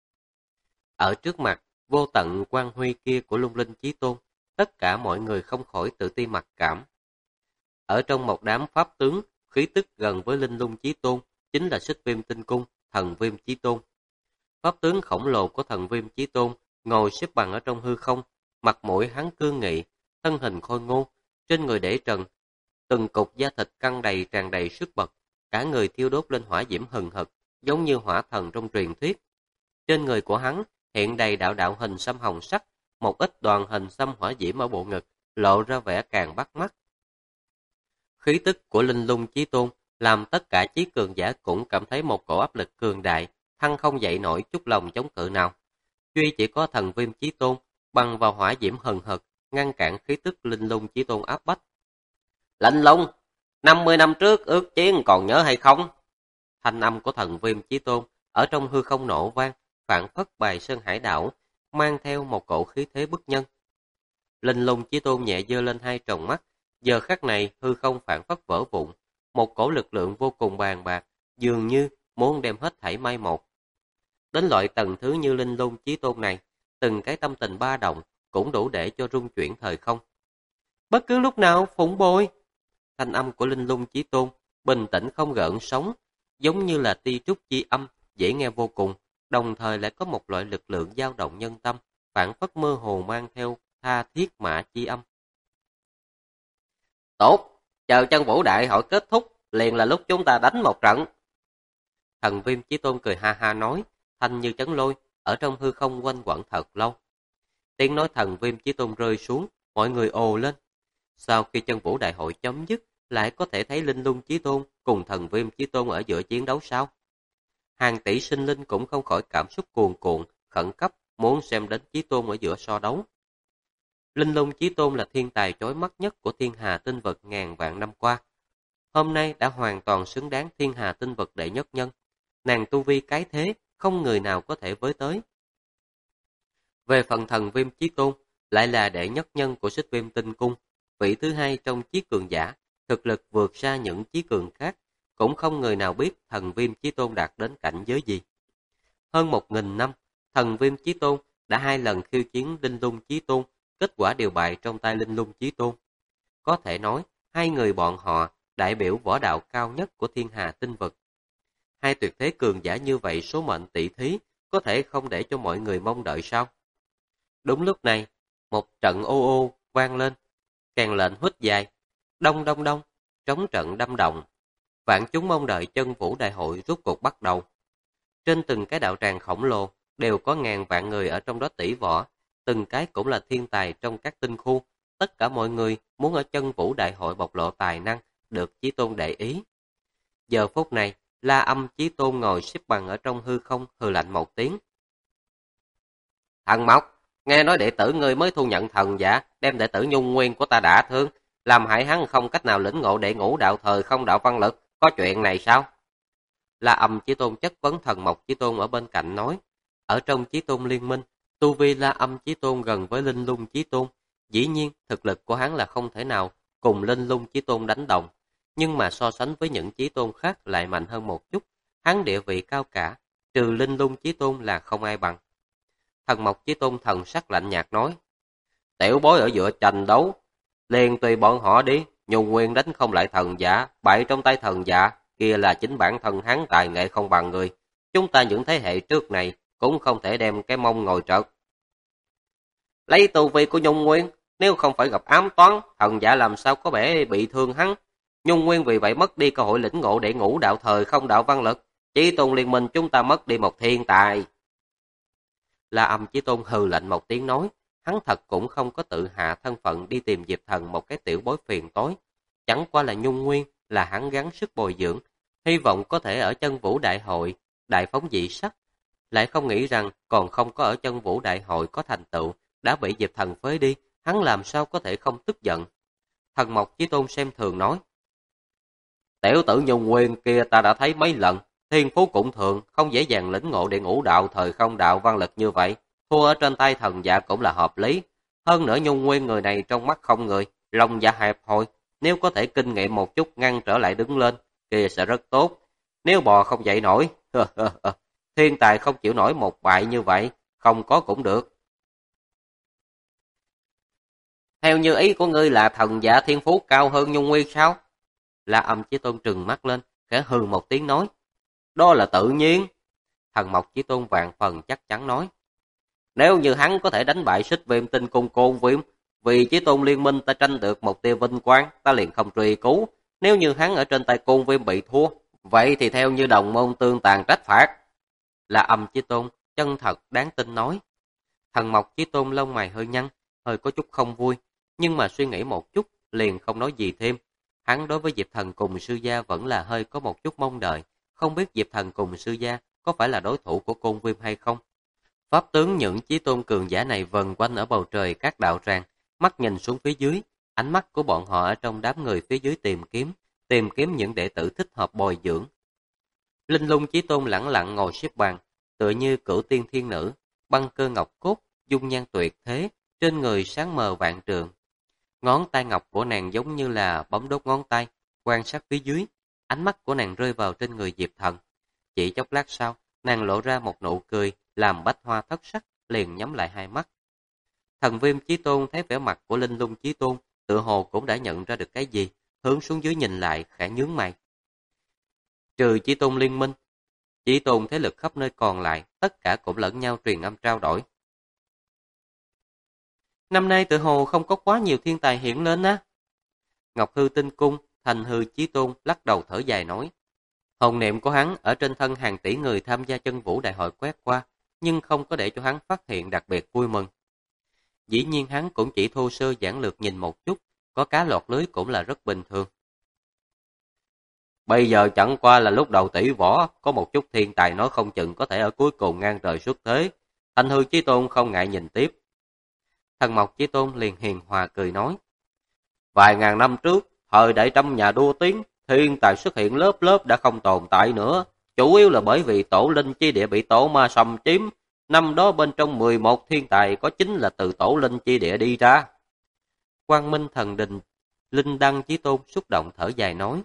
Ở trước mặt vô tận quang huy kia của Lung Linh Chí Tôn, tất cả mọi người không khỏi tự ti mặc cảm. Ở trong một đám pháp tướng, khí tức gần với Linh Lung Chí Tôn chính là Xích Viêm Tinh Cung, Thần Viêm Chí Tôn. Pháp tướng khổng lồ của Thần Viêm Chí Tôn ngồi xếp bằng ở trong hư không, mặt mũi hắn cương nghị, thân hình khôi ngô, trên người để trần, từng cục da thịt căng đầy tràn đầy sức bật, cả người thiêu đốt lên hỏa diễm hừng hực, giống như hỏa thần trong truyền thuyết. Trên người của hắn hiện đầy đạo đạo hình xăm hồng sắc, một ít đoàn hình xăm hỏa diễm ở bộ ngực, lộ ra vẻ càng bắt mắt. Khí tức của Linh Lung Chí Tôn làm tất cả chí cường giả cũng cảm thấy một cổ áp lực cường đại, thăng không dậy nổi chút lòng chống cự nào. Duy chỉ có Thần Viêm Chí Tôn bằng vào hỏa diễm hừng hực, ngăn cản khí tức Linh Lung Chí Tôn áp bách. Linh Lung, 50 năm trước ước chiến còn nhớ hay không? Thanh âm của Thần Viêm Chí Tôn ở trong hư không nổ vang, phảng phất bài sơn hải đảo, mang theo một cổ khí thế bức nhân. Linh Lung Chí Tôn nhẹ giơ lên hai tròng mắt, giờ khắc này hư không phảng phất vỡ vụn, một cổ lực lượng vô cùng bàn bạc, dường như muốn đem hết thảy mai một. Đến loại tầng thứ như Linh Lung Chí Tôn này, từng cái tâm tình ba động cũng đủ để cho rung chuyển thời không. Bất cứ lúc nào, Phụng Bồi. Thanh âm của Linh Lung Chí Tôn bình tĩnh không gợn sóng, giống như là ti trúc chi âm, dễ nghe vô cùng, đồng thời lại có một loại lực lượng dao động nhân tâm, phảng phất mơ hồ mang theo tha thiết mã chi âm. Tốt, chờ chân vũ đại hội kết thúc, liền là lúc chúng ta đánh một trận. Thần Viêm Chí Tôn cười ha ha nói, thanh như chấn lôi, ở trong hư không quanh quẩn thật lâu. Tiếng nói Thần Viêm Chí Tôn rơi xuống, mọi người ồ lên. Sau khi chân vũ đại hội chấm dứt, lại có thể thấy Linh Lung Chí Tôn cùng Thần Viêm Chí Tôn ở giữa chiến đấu sao? Hàng tỷ sinh linh cũng không khỏi cảm xúc cuồn cuộn, khẩn cấp, muốn xem đến Chí Tôn ở giữa so đấu. Linh Lung Chí Tôn là thiên tài chói mắt nhất của thiên hà tinh vực ngàn vạn năm qua. Hôm nay đã hoàn toàn xứng đáng thiên hà tinh vực đệ nhất nhân. Nàng tu vi cái thế, không người nào có thể với tới. Về phần Thần Viêm Chí Tôn, lại là đệ nhất nhân của Xích Viêm Tinh Cung, vị thứ hai trong chí cường giả, thực lực vượt xa những chí cường khác, cũng không người nào biết Thần Viêm Chí Tôn đạt đến cảnh giới gì. Hơn 1000 năm, Thần Viêm Chí Tôn đã 2 lần khiêu chiến Linh Lung Chí Tôn, kết quả đều bại trong tay Linh Lung Chí Tôn. Có thể nói, hai người bọn họ đại biểu võ đạo cao nhất của thiên hà tinh vực. Hai tuyệt thế cường giả như vậy số mệnh tỷ thí, có thể không để cho mọi người mong đợi sao? Đúng lúc này, một trận ô ô vang lên, kèn lệnh huýt dài, đông đông đông, trống trận đâm đồng. Vạn chúng mong đợi chân vũ đại hội rút cuộc bắt đầu. Trên từng cái đạo tràng khổng lồ, đều có ngàn vạn người ở trong đó tỷ võ, từng cái cũng là thiên tài trong các tinh khu. Tất cả mọi người muốn ở chân vũ đại hội bộc lộ tài năng, được Chí Tôn để ý. Giờ phút này, La Âm Chí Tôn ngồi xếp bằng ở trong hư không, hừ lạnh một tiếng. Thần Mộc, nghe nói đệ tử ngươi mới thu nhận thần giả, đem đệ tử Nhung Nguyên của ta đả thương, làm hại hắn không cách nào lĩnh ngộ đệ ngũ đạo thời không đạo văn lực, có chuyện này sao? La Âm Chí Tôn chất vấn Thần Mộc Chí Tôn ở bên cạnh nói. Ở trong Chí Tôn liên minh, tu vi La Âm Chí Tôn gần với Linh Lung Chí Tôn, dĩ nhiên thực lực của hắn là không thể nào cùng Linh Lung Chí Tôn đánh đồng, nhưng mà so sánh với những Chí Tôn khác lại mạnh hơn một chút, hắn địa vị cao cả, trừ Linh Lung Chí Tôn là không ai bằng. Thần Mộc Chí Tôn thần sắc lạnh nhạt nói, tiểu bối ở giữa tranh đấu, liền tùy bọn họ đi, Nhung Nguyên đánh không lại thần giả, bại trong tay thần giả, kia là chính bản thân hắn tài nghệ không bằng người. Chúng ta những thế hệ trước này cũng không thể đem cái mông ngồi trợt. Lấy tu vi của Nhung Nguyên, nếu không phải gặp ám toán, thần giả làm sao có vẻ bị thương hắn. Nhung Nguyên vì vậy mất đi cơ hội lĩnh ngộ đệ ngũ đạo thời không đạo văn lực. Chí Tôn liên minh chúng ta mất đi một thiên tài. La Âm Chí Tôn hừ lạnh một tiếng nói, hắn thật cũng không có tự hạ thân phận đi tìm Diệp Thần một cái tiểu bối phiền tối. Chẳng qua là Nhung Nguyên là hắn gắng sức bồi dưỡng, hy vọng có thể ở chân vũ đại hội, đại phóng dị sắc. Lại không nghĩ rằng còn không có ở chân vũ đại hội có thành tựu, đã bị Diệp Thần phế đi, hắn làm sao có thể không tức giận. Thần Mộc Chí Tôn xem thường nói, tiểu tử Nhung Nguyên kia ta đã thấy mấy lần, thiên phú cũng thường, không dễ dàng lĩnh ngộ đệ ngũ đạo thời không đạo văn lực như vậy, thua ở trên tay thần giả cũng là hợp lý. Hơn nữa Nhung Nguyên người này trong mắt không người, lòng dạ hẹp hòi, nếu có thể kinh nghiệm một chút ngăn trở lại đứng lên, kia sẽ rất tốt. Nếu bò không dậy nổi, thiên tài không chịu nổi một bại như vậy, không có cũng được. Theo như ý của ngươi là thần giả thiên phú cao hơn Nhung Nguyên sao? La Âm Chí Tôn trừng mắt lên, khẽ hừ một tiếng nói. Đó là tự nhiên. Thần Mộc Chí Tôn vạn phần chắc chắn nói. Nếu như hắn có thể đánh bại Xích Viêm Tinh Cung Côn Viêm, Vì Chí Tôn Liên Minh ta tranh được một tia vinh quang, ta liền không truy cứu. Nếu như hắn ở trên tay Côn Viêm bị thua, vậy thì theo như đồng môn tương tàn trách phạt. Là Âm Chí Tôn, chân thật đáng tin nói. Thần Mộc Chí Tôn lông mày hơi nhăn, hơi có chút không vui, nhưng mà suy nghĩ một chút, liền không nói gì thêm. Hắn đối với Diệp Thần cùng sư gia vẫn là hơi có một chút mong đợi, không biết Diệp Thần cùng sư gia có phải là đối thủ của Côn Viêm hay không. Pháp tướng những Chí Tôn cường giả này vần quanh ở bầu trời các đạo tràng, mắt nhìn xuống phía dưới, ánh mắt của bọn họ ở trong đám người phía dưới tìm kiếm những đệ tử thích hợp bồi dưỡng. Linh Lung Chí Tôn lẳng lặng ngồi xếp bằng, tựa như cửu tiên thiên nữ, băng cơ ngọc cốt, dung nhan tuyệt thế, trên người sáng mờ vạn trượng. Ngón tay ngọc của nàng giống như là bấm đốt ngón tay, quan sát phía dưới, ánh mắt của nàng rơi vào trên người Diệp Thần. Chỉ chốc lát sau, nàng lộ ra một nụ cười, làm bách hoa thất sắc, liền nhắm lại hai mắt. Thần Viêm Chí Tôn thấy vẻ mặt của Linh Lung Chí Tôn, tự hồ cũng đã nhận ra được cái gì, hướng xuống dưới nhìn lại, khẽ nhướng mày. Trừ Chí Tôn Liên Minh, Chí Tôn thế lực khắp nơi còn lại, tất cả cũng lẫn nhau truyền âm trao đổi. Năm nay tự hồ không có quá nhiều thiên tài hiện lên á. Ngọc Hư Tinh Cung, Thành Hư Chí Tôn lắc đầu thở dài nói. Hồn niệm của hắn ở trên thân hàng tỷ người tham gia chân vũ đại hội quét qua, nhưng không có để cho hắn phát hiện đặc biệt vui mừng. Dĩ nhiên hắn cũng chỉ thô sơ giản lược nhìn một chút, có cá lọt lưới cũng là rất bình thường. Bây giờ chẳng qua là lúc đầu tỷ võ, có một chút thiên tài nói không chừng có thể ở cuối cùng ngang trời xuất thế. Thành Hư Chí Tôn không ngại nhìn tiếp. Thần Mộc Chí Tôn liền hiền hòa cười nói. Vài ngàn năm trước, thời đại trăm nhà đua tiếng, thiên tài xuất hiện lớp lớp đã không tồn tại nữa. Chủ yếu là bởi vì tổ linh chi địa bị tổ ma xâm chiếm. Năm đó bên trong 11 thiên tài có 9 là từ tổ linh chi địa đi ra. Quang Minh Thần Đình, Linh Đăng Chí Tôn xúc động thở dài nói.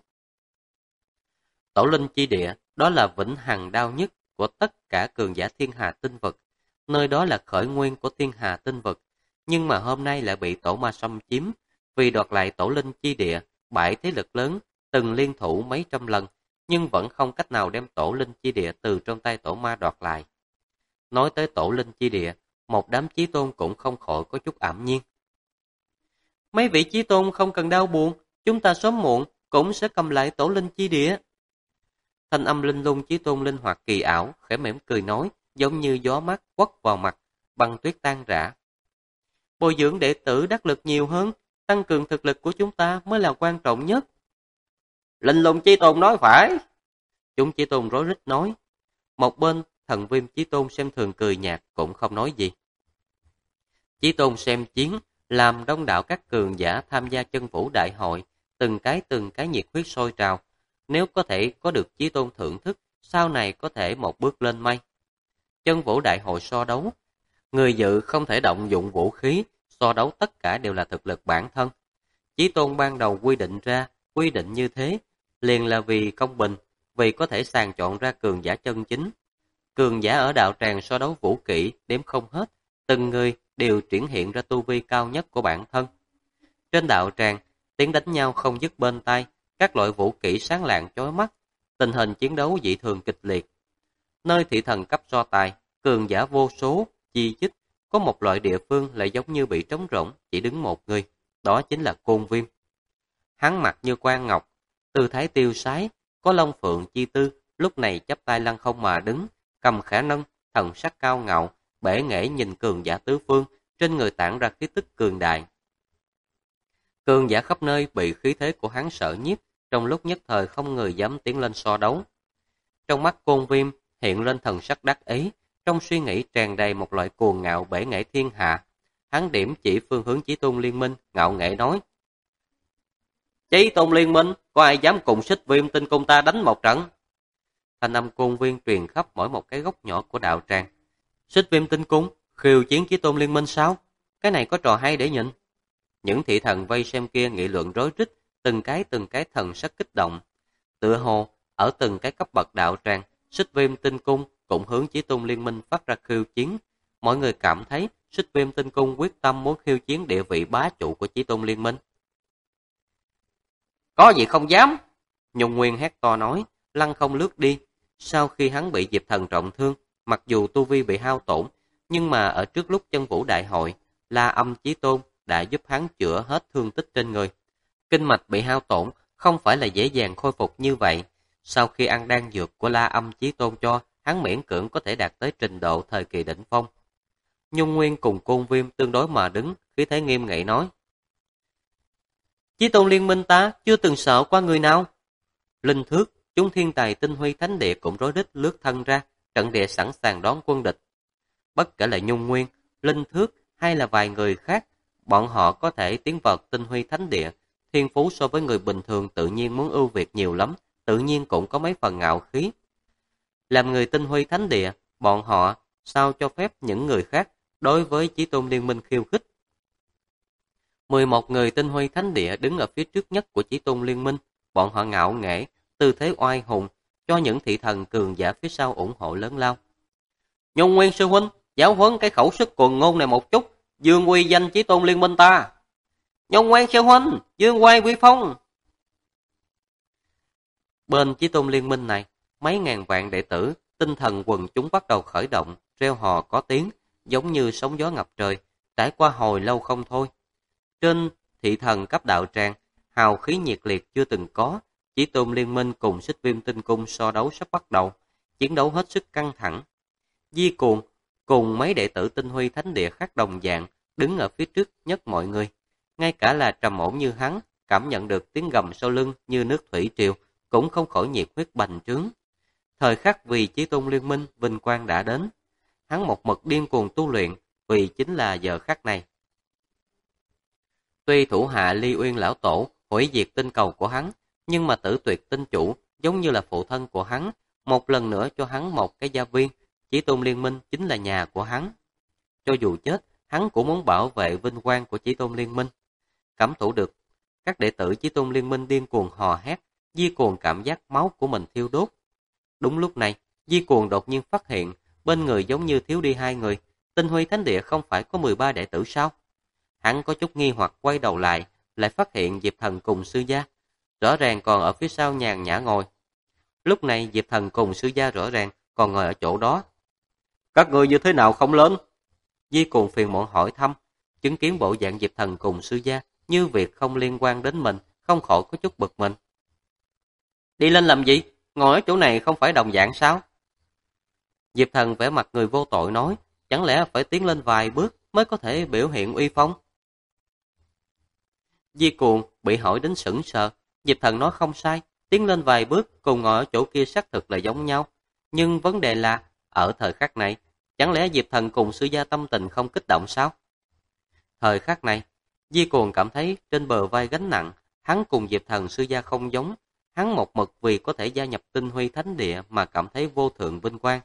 Tổ linh chi địa, đó là vĩnh hằng đao nhất của tất cả cường giả thiên hà tinh vực. Nơi đó là khởi nguyên của thiên hà tinh vực. Nhưng mà hôm nay lại bị tổ ma xâm chiếm. Vì đoạt lại tổ linh chi địa, 7 thế lực lớn, từng liên thủ mấy trăm lần, nhưng vẫn không cách nào đem tổ linh chi địa từ trong tay tổ ma đoạt lại. Nói tới tổ linh chi địa, một đám chí tôn cũng không khỏi có chút ảm nhiên. Mấy vị chí tôn không cần đau buồn, chúng ta sớm muộn cũng sẽ cầm lại tổ linh chi địa. Thanh âm Linh Lung Chí Tôn linh hoạt kỳ ảo, khẽ mỉm cười nói, giống như gió mát quất vào mặt, băng tuyết tan rã. Bồi dưỡng đệ tử đắc lực nhiều hơn, tăng cường thực lực của chúng ta mới là quan trọng nhất. Linh Lung Chí Tôn nói phải. Chúng Chí Tôn rối rít nói. Một bên, Thần Viêm Chí Tôn xem thường cười nhạt, cũng không nói gì. Chí Tôn xem chiến, làm đông đảo các cường giả tham gia chân vũ đại hội, từng cái nhiệt huyết sôi trào. Nếu có thể có được Chí Tôn thưởng thức, sau này có thể một bước lên mây. Chân vũ đại hội so đấu, người dự không thể động dụng vũ khí, so đấu tất cả đều là thực lực bản thân. Chí Tôn ban đầu quy định như thế, liền là vì công bình, vì có thể sàng chọn ra cường giả chân chính. Cường giả ở đạo tràng so đấu vũ kỹ đếm không hết, từng người đều triển hiện ra tu vi cao nhất của bản thân. Trên đạo tràng, tiếng đánh nhau không dứt bên tai, các loại vũ kỹ sáng lạng chói mắt, tình hình chiến đấu dị thường kịch liệt. Nơi thị thần cấp so tài, cường giả vô số, chi chít, có một loại địa phương lại giống như bị trống rỗng, chỉ đứng một người, đó chính là Côn Viêm. Hắn mặt như quan ngọc, tư thái tiêu sái, có long phượng chi tư, lúc này chắp tay lăng không mà đứng, cầm khả nâng, thần sắc cao ngạo, bể nghệ nhìn cường giả tứ phương, trên người tản ra khí tức cường đại. Cường giả khắp nơi bị khí thế của hắn sợ nhiếp, trong lúc nhất thời không người dám tiến lên so đấu. Trong mắt Côn Viêm hiện lên thần sắc đắc ý, trong suy nghĩ tràn đầy một loại cuồng ngạo bể nghệ thiên hạ. Hắn điểm chỉ phương hướng Chí Tôn Liên Minh, ngạo nghễ nói. Chí Tôn Liên Minh, có ai dám cùng Xích Viêm Tinh Cung ta đánh một trận? Thanh âm Côn Viêm truyền khắp mỗi một cái góc nhỏ của đạo tràng. Xích Viêm Tinh Cung, khiêu chiến Chí Tôn Liên Minh sao? Cái này có trò hay để nhìn. Những thị thần vây xem kia nghị luận rối rít, từng cái thần sắc kích động. Tựa hồ, ở từng cái cấp bậc đạo tràng, Xích Viêm Tinh Cung cũng hướng Chí Tôn Liên Minh phát ra khiêu chiến. Mọi người cảm thấy Xích Viêm Tinh Cung quyết tâm muốn khiêu chiến địa vị bá chủ của Chí Tôn Liên Minh. Có gì không dám? Nhung Nguyên hét to nói, lăng không lướt đi. Sau khi hắn bị Diệp Thần trọng thương, mặc dù tu vi bị hao tổn, nhưng mà ở trước lúc chân vũ đại hội, La Âm Chí Tôn đã giúp hắn chữa hết thương tích trên người. Kinh mạch bị hao tổn không phải là dễ dàng khôi phục như vậy. Sau khi ăn đan dược của La Âm Chí Tôn cho, hắn miễn cưỡng có thể đạt tới trình độ thời kỳ đỉnh phong. Nhung Nguyên cùng Côn Viêm tương đối mà đứng, khí thế nghiêm nghị nói. Chí Tôn liên minh ta chưa từng sợ qua người nào. Linh Thước, chúng thiên tài tinh huy thánh địa cũng rối rít lướt thân ra, trận địa sẵn sàng đón quân địch. Bất kể là Nhung Nguyên, Linh Thước hay là vài người khác, bọn họ có thể tiến vào tinh huy thánh địa. Thiên phú so với người bình thường tự nhiên muốn ưu việt nhiều lắm, tự nhiên cũng có mấy phần ngạo khí. Làm người tinh huy thánh địa, bọn họ sao cho phép những người khác đối với Chí Tôn liên minh khiêu khích. 11 người tinh huy thánh địa đứng ở phía trước nhất của Chí Tôn liên minh, bọn họ ngạo nghễ, tư thế oai hùng, cho những thị thần cường giả phía sau ủng hộ lớn lao. Nhung Nguyên sư huynh, giáo huấn cái khẩu sức cuồng ngôn này một chút, dương uy danh Chí Tôn liên minh ta. Nhung Nguyên sư huynh, dương oai quy phong. Bên Chí Tôn liên minh này, mấy ngàn vạn đệ tử, tinh thần quần chúng bắt đầu khởi động, reo hò có tiếng, giống như sóng gió ngập trời, trải qua hồi lâu không thôi. Trên thị thần cấp đạo tràng, hào khí nhiệt liệt chưa từng có, Chí Tôn liên minh cùng Xích Viêm tinh cung so đấu sắp bắt đầu, chiến đấu hết sức căng thẳng. Di Cuồng cùng mấy đệ tử tinh huy thánh địa khác đồng dạng, đứng ở phía trước nhất mọi người. Ngay cả là trầm ổn như hắn, cảm nhận được tiếng gầm sau lưng như nước thủy triều, cũng không khỏi nhiệt huyết bành trướng. Thời khắc vì Chí Tôn liên minh, vinh quang đã đến. Hắn một mực điên cuồng tu luyện, vì chính là giờ khắc này. Tuy thủ hạ Ly Uyên lão tổ hủy diệt tinh cầu của hắn, nhưng mà Tử Tuyệt tinh chủ giống như là phụ thân của hắn, một lần nữa cho hắn một cái gia viên, Chí Tôn liên minh chính là nhà của hắn. Cho dù chết, hắn cũng muốn bảo vệ vinh quang của Chí Tôn liên minh. Cảm thụ được các đệ tử Chí Tôn liên minh điên cuồng hò hét, Di Cuồng cảm giác máu của mình thiêu đốt. Đúng lúc này, Di Cuồng đột nhiên phát hiện, bên người giống như thiếu đi hai người, tinh huy thánh địa không phải có 13 đệ tử sao? Hắn có chút nghi hoặc quay đầu lại, lại phát hiện Diệp Thần cùng sư gia, rõ ràng còn ở phía sau nhàn nhã ngồi. Lúc này Diệp Thần cùng sư gia rõ ràng còn ngồi ở chỗ đó. Các người như thế nào không lên? Di Cuồng phiền muộn hỏi thăm, chứng kiến bộ dạng Diệp Thần cùng sư gia như việc không liên quan đến mình, không khỏi có chút bực mình. Đi lên làm gì? Ngồi ở chỗ này không phải đồng dạng sao? Diệp Thần vẻ mặt người vô tội nói, chẳng lẽ phải tiến lên vài bước mới có thể biểu hiện uy phong? Di Cuồng bị hỏi đến sững sờ, Diệp Thần nói không sai, tiến lên vài bước cùng ngồi ở chỗ kia xác thực là giống nhau. Nhưng vấn đề là, ở thời khắc này, chẳng lẽ Diệp Thần cùng sư gia tâm tình không kích động sao? Thời khắc này, Di Cuồng cảm thấy trên bờ vai gánh nặng, hắn cùng Diệp Thần sư gia không giống, hắn một mực vì có thể gia nhập tinh huy thánh địa mà cảm thấy vô thượng vinh quang.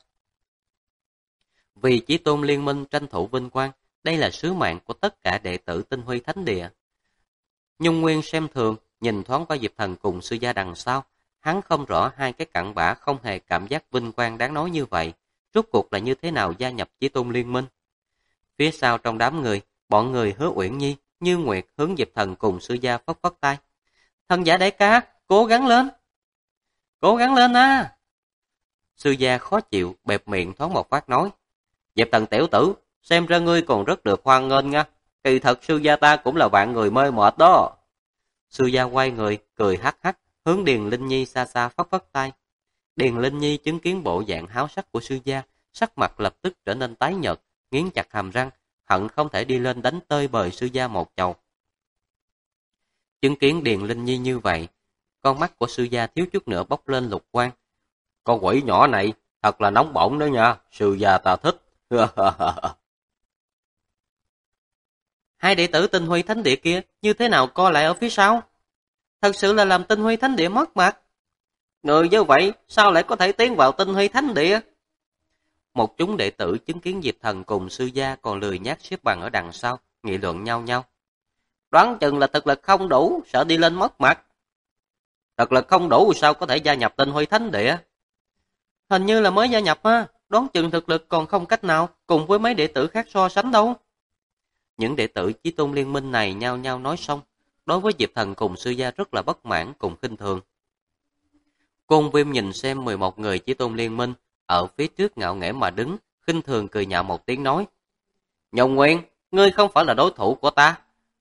Vì Chí Tôn liên minh tranh thủ vinh quang, đây là sứ mạng của tất cả đệ tử tinh huy thánh địa. Nhung Nguyên xem thường, nhìn thoáng qua Diệp Thần cùng sư gia đằng sau, hắn không rõ hai cái cặn bã không hề cảm giác vinh quang đáng nói như vậy, rốt cuộc là như thế nào gia nhập Chí Tôn liên minh. Phía sau trong đám người, bọn người Hứa Uyển Nhi, Như Nguyệt hướng Diệp Thần cùng sư gia phất phất tay. Thần giả đại ca, cố gắng lên! Cố gắng lên á! Sư gia khó chịu, bẹp miệng thoáng một phát nói. Diệp Thần tiểu tử, xem ra ngươi còn rất được hoan nghênh nha. Kỳ thật sư gia ta cũng là vạn người mê mệt đó. Sư gia quay người, cười hắc hắc, hướng Điền Linh Nhi xa xa phất phất tay. Điền Linh Nhi chứng kiến bộ dạng háo sắc của sư gia, sắc mặt lập tức trở nên tái nhợt, nghiến chặt hàm răng, hận không thể đi lên đánh tơi bời sư gia một chầu. Chứng kiến Điền Linh Nhi như vậy, con mắt của sư gia thiếu chút nữa bốc lên lục quang. Con quỷ nhỏ này, thật là nóng bỏng đó nha, sư gia ta thích. Hai đệ tử tinh huy thánh địa kia như thế nào co lại ở phía sau? Thật sự là làm tinh huy thánh địa mất mặt. Người như vậy sao lại có thể tiến vào tinh huy thánh địa? Một chúng đệ tử chứng kiến Diệp Thần cùng sư gia còn lười nhác xếp bằng ở đằng sau, nghị luận nhau nhau. Đoán chừng là thực lực không đủ, sợ đi lên mất mặt. Thực lực không đủ sao có thể gia nhập tinh huy thánh địa? Hình như là mới gia nhập á, đoán chừng thực lực còn không cách nào cùng với mấy đệ tử khác so sánh đâu. Những đệ tử Chí Tôn liên minh này nhao nhao nói xong, đối với Diệp Thần cùng sư gia rất là bất mãn cùng khinh thường. Côn Viêm nhìn xem 11 người Chí Tôn liên minh ở phía trước ngạo nghễ mà đứng, khinh thường cười nhạo một tiếng nói: Nhung Nguyên, ngươi không phải là đối thủ của ta,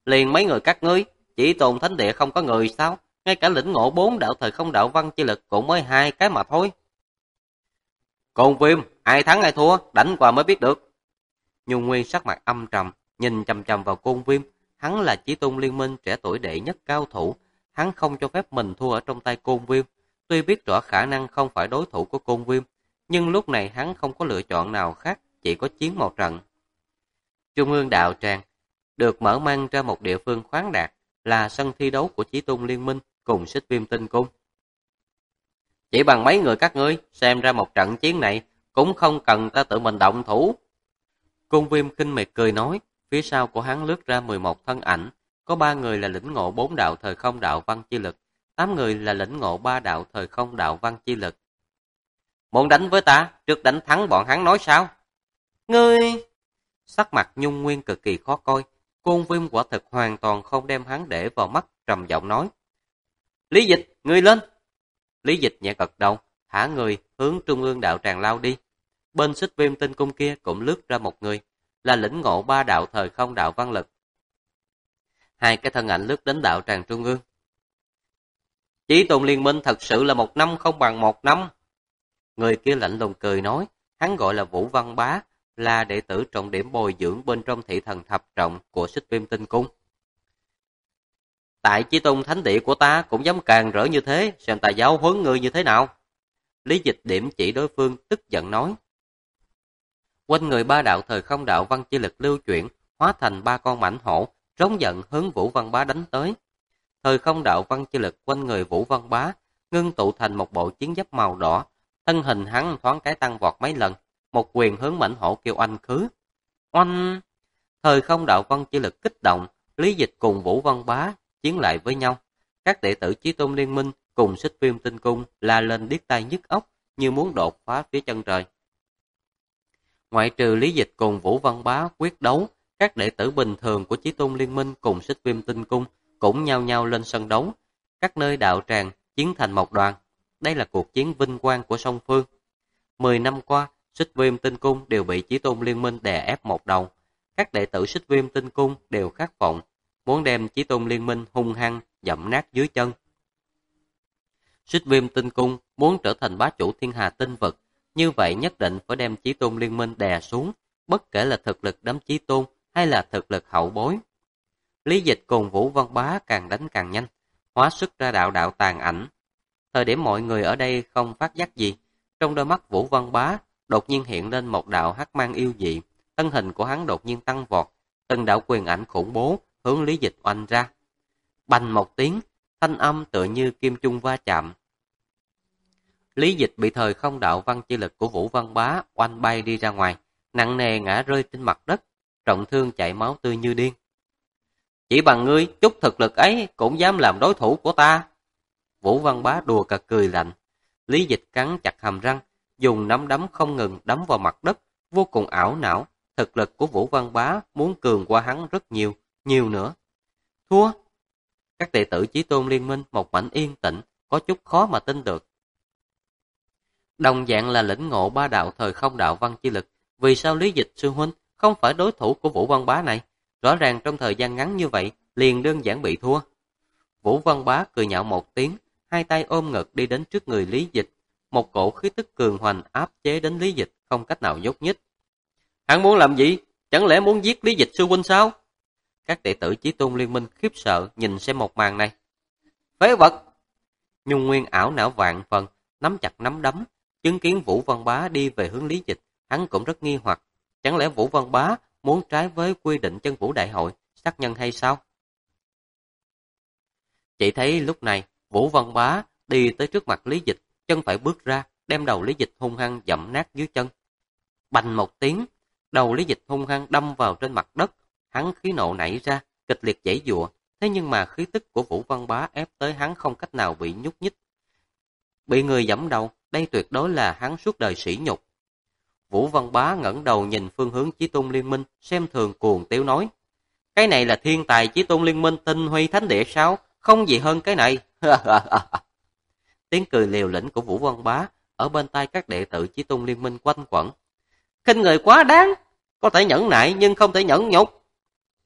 Liền mấy người các ngươi, chỉ Tôn thánh địa không có người sao? Ngay cả lĩnh ngộ 4 đạo thời không đạo văn chi lực cũng mới 2 cái mà thôi. Côn Viêm, ai thắng ai thua, đánh qua mới biết được. Nhung Nguyên sắc mặt âm trầm, nhìn chằm chằm vào Côn Viêm. Hắn là Chí Tôn Liên Minh trẻ tuổi đệ nhất cao thủ, hắn không cho phép mình thua ở trong tay Côn Viêm. Tuy biết rõ khả năng không phải đối thủ của Côn Viêm, nhưng lúc này hắn không có lựa chọn nào khác, chỉ có chiến một trận. Trung ương đạo tràng được mở mang ra một địa phương khoáng đạt, là sân thi đấu của Chí Tôn Liên Minh cùng Xích Viêm Tinh Cung. Chỉ bằng mấy người các ngươi, xem ra một trận chiến này cũng không cần ta tự mình động thủ. Côn Viêm khinh miệt cười nói, phía sau của hắn lướt ra 11 thân ảnh, có 3 người là lĩnh ngộ 4 đạo thời không đạo văn chi lực, 8 người là lĩnh ngộ 3 đạo thời không đạo văn chi lực. Muốn đánh với ta, trước đánh thắng bọn hắn nói sao? Ngươi... Sắc mặt Nhung Nguyên cực kỳ khó coi, Côn Viêm quả thực hoàn toàn không đem hắn để vào mắt, trầm giọng nói. Lý Dịch, ngươi lên! Lý Dịch nhẹ gật đầu, thả người hướng trung ương đạo tràng lao đi. Bên Xích Viêm Tinh Cung kia cũng lướt ra một người, là lĩnh ngộ 3 đạo thời không đạo văn lực. Hai cái thân ảnh lướt đến đạo tràng trung ương. Chí Tôn Liên Minh thật sự là 1 năm không bằng 1 năm. Người kia lạnh lùng cười nói, hắn gọi là Vũ Văn Bá, là đệ tử trọng điểm bồi dưỡng bên trong thị thần thập trọng của Xích Viêm Tinh Cung. Tại Chí Tôn thánh địa của ta cũng dám càng rỡ như thế, xem ta giáo huấn ngươi như thế nào. Lý Dịch điểm chỉ đối phương, tức giận nói. Quanh người 3 đạo thời không đạo văn chi lực lưu chuyển, hóa thành 3 con mãnh hổ, rống giận hướng Vũ Văn Bá đánh tới. Thời không đạo văn chi lực quanh người Vũ Văn Bá ngưng tụ thành một bộ chiến giáp màu đỏ, thân hình hắn thoáng cái tăng vọt mấy lần, một quyền hướng mãnh hổ kêu oanh khứ. Oanh! Thời không đạo văn chi lực kích động, Lý Dịch cùng Vũ Văn Bá chiến lại với nhau. Các đệ tử Chí Tôn Liên Minh cùng Xích Viêm Tinh Cung la lên điếc tai nhức óc, như muốn đột phá phía chân trời. Ngoại trừ Lý Dịch cùng Vũ Văn Bá quyết đấu, các đệ tử bình thường của Chí Tôn Liên Minh cùng Xích Viêm Tinh Cung cũng nhao nhao lên sân đấu. Các nơi đạo tràng chiến thành một đoàn. Đây là cuộc chiến vinh quang của song phương. 10 năm qua, Xích Viêm Tinh Cung đều bị Chí Tôn Liên Minh đè ép một đầu. Các đệ tử Xích Viêm Tinh Cung đều khát vọng, muốn đem Chí Tôn Liên Minh hung hăng dẫm nát dưới chân. Xích Viêm Tinh Cung muốn trở thành bá chủ thiên hà tinh vực, như vậy nhất định phải đem Chí Tôn Liên Minh đè xuống, bất kể là thực lực đám Chí Tôn hay là thực lực hậu bối. Lý Dịch cùng Vũ Văn Bá càng đánh càng nhanh, hóa xuất ra đạo đạo tàn ảnh. Thời điểm mọi người ở đây không phát giác gì, trong đôi mắt Vũ Văn Bá đột nhiên hiện lên một đạo hắc mang yêu dị, thân hình của hắn đột nhiên tăng vọt, từng đạo quyền ảnh khủng bố hướng Lý Dịch oanh ra. Bành một tiếng, thanh âm tựa như kim chung va chạm. Lý Dịch bị thời không đạo văn chi lực của Vũ Văn Bá oanh bay đi ra ngoài, nặng nề ngã rơi trên mặt đất, trọng thương chảy máu tươi như điên. Chỉ bằng ngươi chút thực lực ấy cũng dám làm đối thủ của ta. Vũ Văn Bá đùa cợt cười lạnh. Lý Dịch cắn chặt hàm răng, dùng nắm đấm không ngừng đấm vào mặt đất, vô cùng ảo não. Thực lực của Vũ Văn Bá muốn cường qua hắn rất nhiều, nhiều nữa. Thua. Các đệ tử Chí Tôn Liên Minh một mảnh yên tĩnh, có chút khó mà tin được. Đồng dạng là lĩnh ngộ 3 đạo thời không đạo văn chi lực, vì sao Lý Dịch sư huynh không phải đối thủ của Vũ Văn Bá này? Rõ ràng trong thời gian ngắn như vậy, liền đơn giản bị thua. Vũ Văn Bá cười nhạo một tiếng, hai tay ôm ngực đi đến trước người Lý Dịch. Một cổ khí tức cường hoành áp chế đến Lý Dịch, không cách nào nhúc nhích. Hắn muốn làm gì? Chẳng lẽ muốn giết Lý Dịch sư huynh sao? Các đệ tử Chí Tôn Liên Minh khiếp sợ nhìn xem một màn này. Phế vật! Nhung Nguyên ảo não vạn phần, nắm chặt nắm đấm, chứng kiến Vũ Văn Bá đi về hướng Lý Dịch, hắn cũng rất nghi hoặc. Chẳng lẽ Vũ Văn Bá muốn trái với quy định Chân Vũ Đại Hội, sát nhân hay sao? Chỉ thấy lúc này, Vũ Văn Bá đi tới trước mặt Lý Dịch, chân phải bước ra, đem đầu Lý Dịch hung hăng dẫm nát dưới chân. Bành một tiếng, đầu Lý Dịch hung hăng đâm vào trên mặt đất, hắn khí nộ nảy ra, kịch liệt giãy giụa, thế nhưng mà khí tức của Vũ Văn Bá ép tới hắn không cách nào bị nhúc nhích. Bị người dẫm đầu, đây tuyệt đối là hắn suốt đời sỉ nhục. Vũ Văn Bá ngẩng đầu nhìn phương hướng Chí Tôn Liên Minh, xem thường cuồng tiếu nói: "Cái này là thiên tài Chí Tôn Liên Minh tinh huy thánh địa sao? Không gì hơn cái này." Tiếng cười liều lĩnh của Vũ Văn Bá ở bên tai các đệ tử Chí Tôn Liên Minh quanh quẩn. "Khinh người quá đáng, có thể nhẫn nại nhưng không thể nhẫn nhục."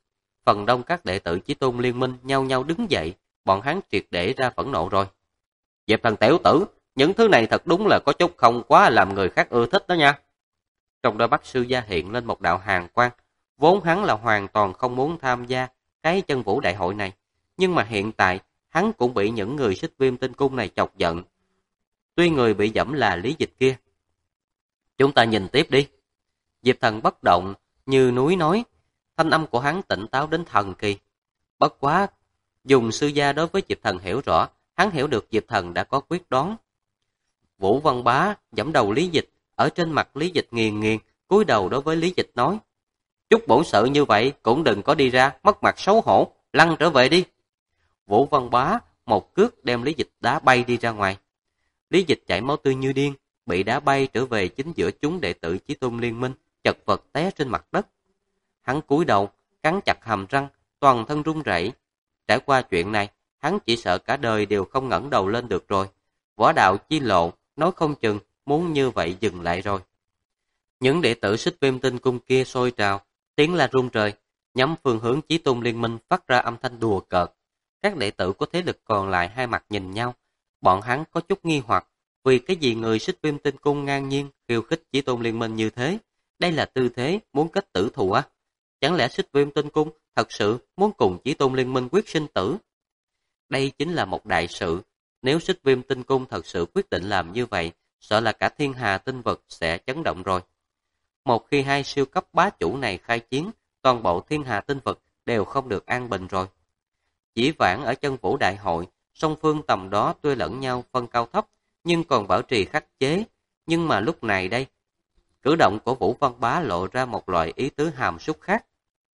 Phần đông các đệ tử Chí Tôn Liên Minh nhao nhao đứng dậy, bọn hắn triệt để ra phẫn nộ rồi. Diệp Thần tiểu tử, những thứ này thật đúng là có chút không quá làm người khác ưa thích đó nha. Trong đôi mắt sư gia hiện lên một đạo hàn quang, vốn hắn là hoàn toàn không muốn tham gia cái chân vũ đại hội này, nhưng mà hiện tại hắn cũng bị những người Xích Viêm Tinh Cung này chọc giận. Tuy người bị dẫm là Lý Dịch kia. Chúng ta nhìn tiếp đi. Diệp Thần bất động như núi nói, thanh âm của hắn tỉnh táo đến thần kỳ. Bất quá, dùng sư gia đối với Diệp Thần hiểu rõ, hắn hiểu được Diệp Thần đã có quyết đoán. Vũ Văn Bá giẫm đầu Lý Dịch, ở trên mặt Lý Dịch nghiền nghiền, cúi đầu đối với Lý Dịch nói: "Chút bổn sự như vậy cũng đừng có đi ra, mất mặt xấu hổ, lăn trở về đi." Vũ Văn Bá một cước đem Lý Dịch đá bay đi ra ngoài. Lý Dịch chảy máu tươi như điên, bị đá bay trở về chính giữa chúng đệ tử Chí Tôn Liên Minh, chật vật té trên mặt đất. Hắn cúi đầu, cắn chặt hàm răng, toàn thân run rẩy. Trải qua chuyện này, hắn chỉ sợ cả đời đều không ngẩng đầu lên được rồi. Võ đạo chi lộ, nói không chừng muốn như vậy dừng lại rồi. Những đệ tử Xích Viêm Tinh Cung kia sôi trào, tiếng la rung trời, nhắm phương hướng Chí Tôn Liên Minh phát ra âm thanh đùa cợt. Các đệ tử của thế lực còn lại hai mặt nhìn nhau, bọn hắn có chút nghi hoặc, vì cái gì người Xích Viêm Tinh Cung ngang nhiên khiêu khích Chí Tôn Liên Minh như thế? Đây là tư thế muốn kết tử thù á? Chẳng lẽ Xích Viêm Tinh Cung thật sự muốn cùng Chí Tôn Liên Minh quyết sinh tử? Đây chính là một đại sự, nếu Xích Viêm Tinh Cung thật sự quyết định làm như vậy, sợ là cả thiên hà tinh vực sẽ chấn động rồi. Một khi hai siêu cấp bá chủ này khai chiến, toàn bộ thiên hà tinh vực đều không được an bình rồi. Chỉ vãn ở chân vũ đại hội, song phương tầm đó tuy lẫn nhau phân cao thấp, nhưng còn bảo trì khắc chế. Nhưng mà lúc này đây, cử động của Vũ Văn Bá lộ ra một loại ý tứ hàm súc khác.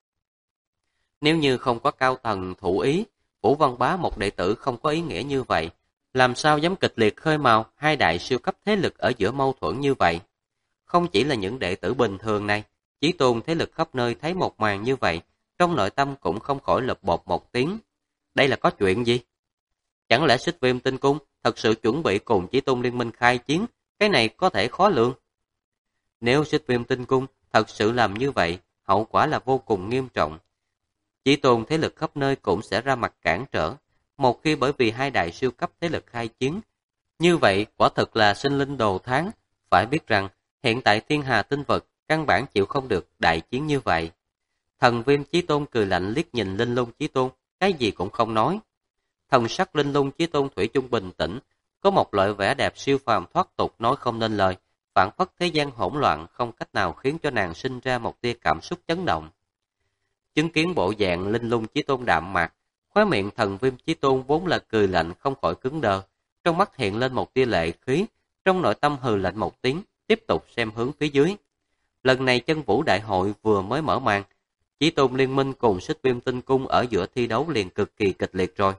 Nếu như không có cao tầng thủ ý, Vũ Văn Bá một đệ tử không có ý nghĩa như vậy, làm sao dám kịch liệt khơi mào hai đại siêu cấp thế lực ở giữa mâu thuẫn như vậy. Không chỉ là những đệ tử bình thường này, Chí Tôn thế lực khắp nơi thấy một màn như vậy, trong nội tâm cũng không khỏi lụp bột một tiếng. Đây là có chuyện gì? Chẳng lẽ Xích Viêm Tinh Cung thật sự chuẩn bị cùng Chí Tôn Liên Minh khai chiến? Cái này có thể khó lường. Nếu Xích Viêm Tinh Cung thật sự làm như vậy, hậu quả là vô cùng nghiêm trọng. Chí Tôn thế lực khắp nơi cũng sẽ ra mặt cản trở. Một khi bởi vì hai đại siêu cấp thế lực khai chiến, như vậy quả thực là sinh linh đồ tháng. Phải biết rằng, hiện tại thiên hà tinh vực căn bản chịu không được đại chiến như vậy. Thần Viêm Chí Tôn cười lạnh liếc nhìn Linh Lung Chí Tôn, cái gì cũng không nói. Thần sắc Linh Lung Chí Tôn thủy chung bình tĩnh, có một loại vẻ đẹp siêu phàm thoát tục nói không nên lời, phản phất thế gian hỗn loạn không cách nào khiến cho nàng sinh ra một tia cảm xúc chấn động. Chứng kiến bộ dạng Linh Lung Chí Tôn đạm mạc, khóe miệng Thần Viêm Chí Tôn vốn là cười lạnh không khỏi cứng đờ, trong mắt hiện lên một tia lệ khí, trong nội tâm hừ lạnh một tiếng, tiếp tục xem hướng phía dưới. Lần này chân vũ đại hội vừa mới mở màn, Chí Tôn Liên Minh cùng Xích Viêm Tinh Cung ở giữa thi đấu liền cực kỳ kịch liệt rồi.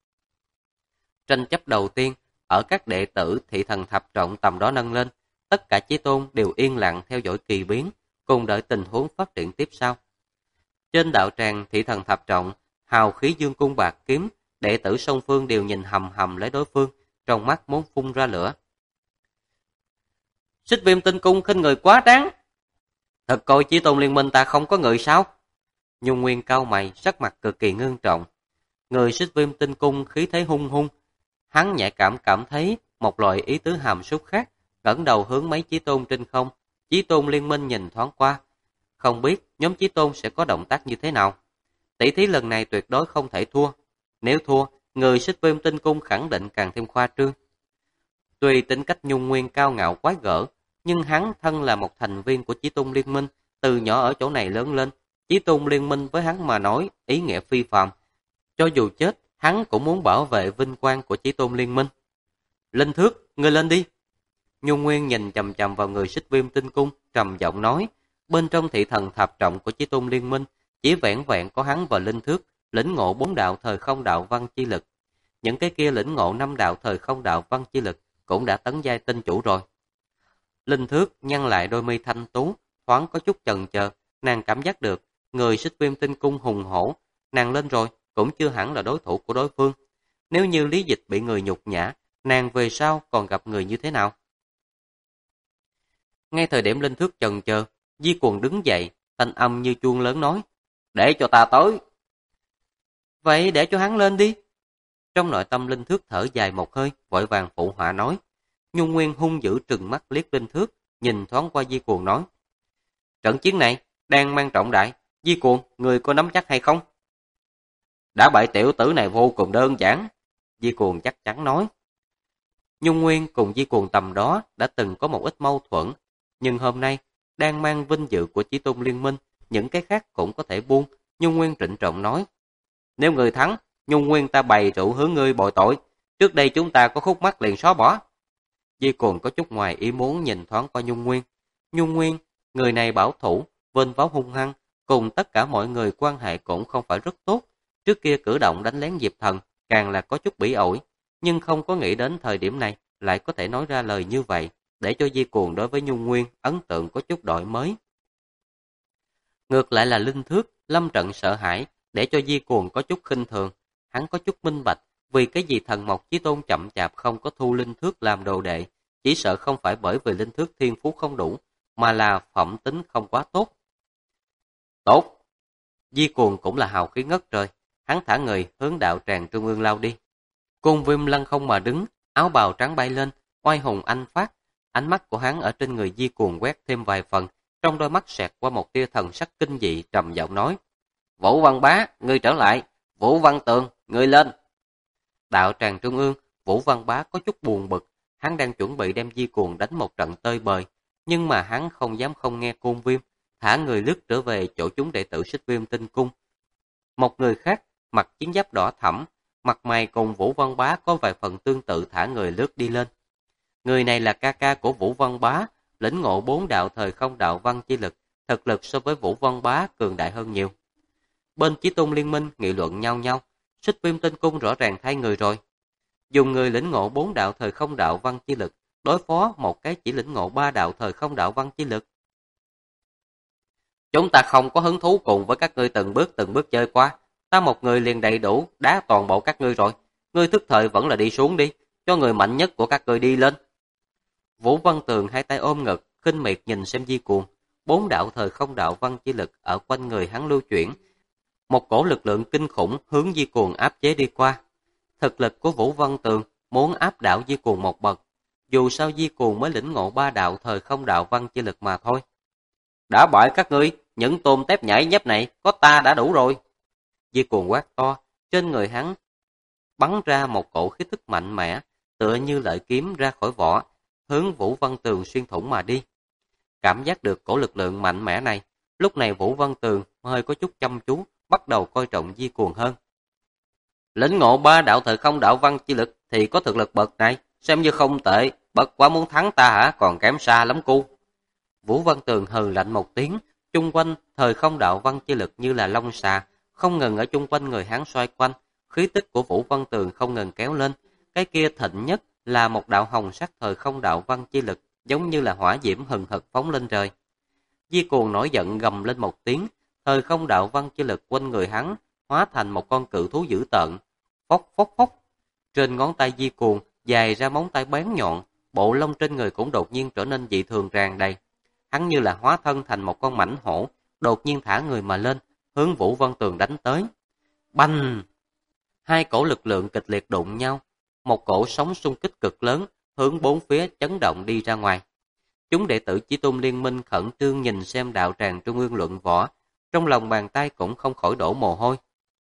Tranh chấp đầu tiên, ở các đệ tử thị thần thập trọng tầm đó nâng lên, tất cả Chí Tôn đều yên lặng theo dõi kỳ biến, cùng đợi tình huống phát triển tiếp sau. Trên đạo tràng thị thần thập trọng, hào khí dương cung bạc kiếm, đệ tử song phương đều nhìn hầm hầm lấy đối phương, trong mắt muốn phun ra lửa. Xích Viêm Tinh Cung khinh người quá đáng. Thật coi Chí Tôn Liên Minh ta không có người sao? Nhung Nguyên cau mày, sắc mặt cực kỳ ngưng trọng. Người Xích Viêm Tinh Cung khí thế hung hung, hắn nhạy cảm thấy một loại ý tứ hàm súc khác, ngẩng đầu hướng mấy Chí Tôn trên không. Chí Tôn Liên Minh nhìn thoáng qua, không biết nhóm Chí Tôn sẽ có động tác như thế nào. Tỷ thí lần này tuyệt đối không thể thua. Nếu thua, người Xích Viêm Tinh Cung khẳng định càng thêm khoa trương. Tuy tính cách Nhung Nguyên cao ngạo quái gở, nhưng hắn thân là một thành viên của Chí Tôn Liên Minh, từ nhỏ ở chỗ này lớn lên, Chí Tôn Liên Minh với hắn mà nói ý nghĩa phi phàm. Cho dù chết, hắn cũng muốn bảo vệ vinh quang của Chí Tôn Liên Minh. Linh Thước, ngươi lên đi. Nhung Nguyên nhìn chằm chằm vào người Xích Viêm Tinh Cung, trầm giọng nói, bên trong thị thần thập trọng của Chí Tôn Liên Minh, chỉ vẹn vẹn có hắn và Linh Thước, lĩnh ngộ 4 đạo thời không đạo văn chi lực. Những cái kia lĩnh ngộ 5 đạo thời không đạo văn chi lực cũng đã tấn giai tinh chủ rồi. Linh Thước nhăn lại đôi mi thanh tú, thoáng có chút chần chờ, nàng cảm giác được người Xích Viêm Tinh Cung hùng hổ, nàng lên rồi cũng chưa hẳn là đối thủ của đối phương. Nếu như Lý Dịch bị người nhục nhã, nàng về sau còn gặp người như thế nào? Ngay thời điểm Linh Thước chần chờ, Di Quần đứng dậy, thanh âm như chuông lớn nói, để cho ta tới, Vậy để cho hắn lên đi. Trong nội tâm Linh Thước thở dài một hơi, vội vàng phụ họa nói. Nhung Nguyên hung dữ trừng mắt liếc Linh Thước, nhìn thoáng qua Di Cuồng nói. Trận chiến này đang mang trọng đại, Di Cuồng, người có nắm chắc hay không? Đã bại tiểu tử này vô cùng đơn giản, Di Cuồng chắc chắn nói. Nhung Nguyên cùng Di Cuồng tầm đó đã từng có một ít mâu thuẫn, nhưng hôm nay đang mang vinh dự của Chí Tôn Liên Minh, những cái khác cũng có thể buông. Nhung Nguyên trịnh trọng nói. Nếu người thắng, Nhung Nguyên ta bày rượu hướng ngươi bồi tội, trước đây chúng ta có khúc mắc liền xóa bỏ. Di Cuồng có chút ngoài ý muốn nhìn thoáng qua Nhung Nguyên. Nhung Nguyên, người này bảo thủ, vênh váo hung hăng, cùng tất cả mọi người quan hệ cũng không phải rất tốt. Trước kia cử động đánh lén Diệp Thần càng là có chút bỉ ổi, nhưng không có nghĩ đến thời điểm này lại có thể nói ra lời như vậy, để cho Di Cuồng đối với Nhung Nguyên ấn tượng có chút đổi mới. Ngược lại là Linh Thước, lâm trận sợ hãi, để cho Di Cuồng có chút khinh thường. Hắn có chút minh bạch, vì cái gì Thần Mộc Chí Tôn chậm chạp không có thu Linh Thước làm đồ đệ, chỉ sợ không phải bởi vì Linh Thước thiên phú không đủ, mà là phẩm tính không quá tốt. Tốt! Di Cuồng cũng là hào khí ngất trời, hắn thả người hướng đạo tràng trung ương lao đi. Côn Viêm lăng không mà đứng, áo bào trắng bay lên, oai hùng anh phát. Ánh mắt của hắn ở trên người Di Cuồng quét thêm vài phần, trong đôi mắt xẹt qua một tia thần sắc kinh dị, trầm giọng nói. Vũ Văn Bá, ngươi trở lại. Vũ Văn Tường, ngươi lên. Đạo tràng trung ương, Vũ Văn Bá có chút buồn bực. Hắn đang chuẩn bị đem Di Cuồng đánh một trận tơi bời, nhưng mà hắn không dám không nghe Côn Viêm, thả người lướt trở về chỗ chúng đệ tử Xích Viêm Tinh Cung. Một người khác, mặc chiến giáp đỏ thẫm, mặt mày cùng Vũ Văn Bá có vài phần tương tự, thả người lướt đi lên. Người này là ca ca của Vũ Văn Bá, lĩnh ngộ 4 đạo thời không đạo văn chi lực, thực lực so với Vũ Văn Bá cường đại hơn nhiều. Bên Chí Tôn Liên Minh nghị luận nhau nhau, Xích Viêm Tinh Cung rõ ràng thay người rồi. Dùng người lĩnh ngộ 4 đạo thời không đạo văn chi lực, đối phó một cái chỉ lĩnh ngộ 3 đạo thời không đạo văn chi lực. Chúng ta không có hứng thú cùng với các ngươi từng bước chơi qua, ta một người liền đầy đủ, đá toàn bộ các ngươi rồi. Ngươi thức thời vẫn là đi xuống đi, cho người mạnh nhất của các ngươi đi lên. Vũ Văn Tường hai tay ôm ngực, khinh miệt nhìn xem Di Cuồng. 4 đạo thời không đạo văn chi lực ở quanh người hắn lưu chuyển. Một cổ lực lượng kinh khủng hướng Di Cuồng áp chế đi qua. Thực lực của Vũ Văn Tường muốn áp đảo Di Cuồng một bậc. Dù sao Di Cuồng mới lĩnh ngộ 3 đạo thời không đạo văn chi lực mà thôi. Đã bại các ngươi, những tôm tép nhảy nhép này, có ta đã đủ rồi. Di Cuồng quát to, trên người hắn bắn ra một cổ khí tức mạnh mẽ, tựa như lợi kiếm ra khỏi vỏ, hướng Vũ Văn Tường xuyên thủng mà đi. Cảm giác được cổ lực lượng mạnh mẽ này, lúc này Vũ Văn Tường hơi có chút chăm chú, bắt đầu coi trọng Di Cuồng hơn. Lĩnh ngộ 3 đạo thời không đạo văn chi lực thì có thực lực bậc này, xem như không tệ, bất quá muốn thắng ta hả, còn kém xa lắm cu. Vũ Văn Tường hừ lạnh một tiếng, chung quanh thời không đạo văn chi lực như là long xà, không ngừng ở chung quanh người hắn xoay quanh, khí tức của Vũ Văn Tường không ngừng kéo lên, cái kia thịnh nhất là một đạo hồng sắc thời không đạo văn chi lực, giống như là hỏa diễm hừng hực phóng lên trời. Di Cuồng nổi giận gầm lên một tiếng, thời không đạo văn chi lực quanh người hắn hóa thành một con cự thú dữ tợn, phốc phốc phốc. Trên ngón tay Di Cuồng dài ra móng tay bén nhọn, bộ lông trên người cũng đột nhiên trở nên dị thường tràn đầy. Hắn như là hóa thân thành một con mãnh hổ, đột nhiên thả người mà lên, hướng Vũ Văn Tường đánh tới. Bành! Hai cổ lực lượng kịch liệt đụng nhau, một cổ sóng xung kích cực lớn hướng bốn phía chấn động đi ra ngoài. Chúng đệ tử Chí Tôn Liên Minh khẩn trương nhìn xem đạo tràng trung ương luận võ, trong lòng bàn tay cũng không khỏi đổ mồ hôi.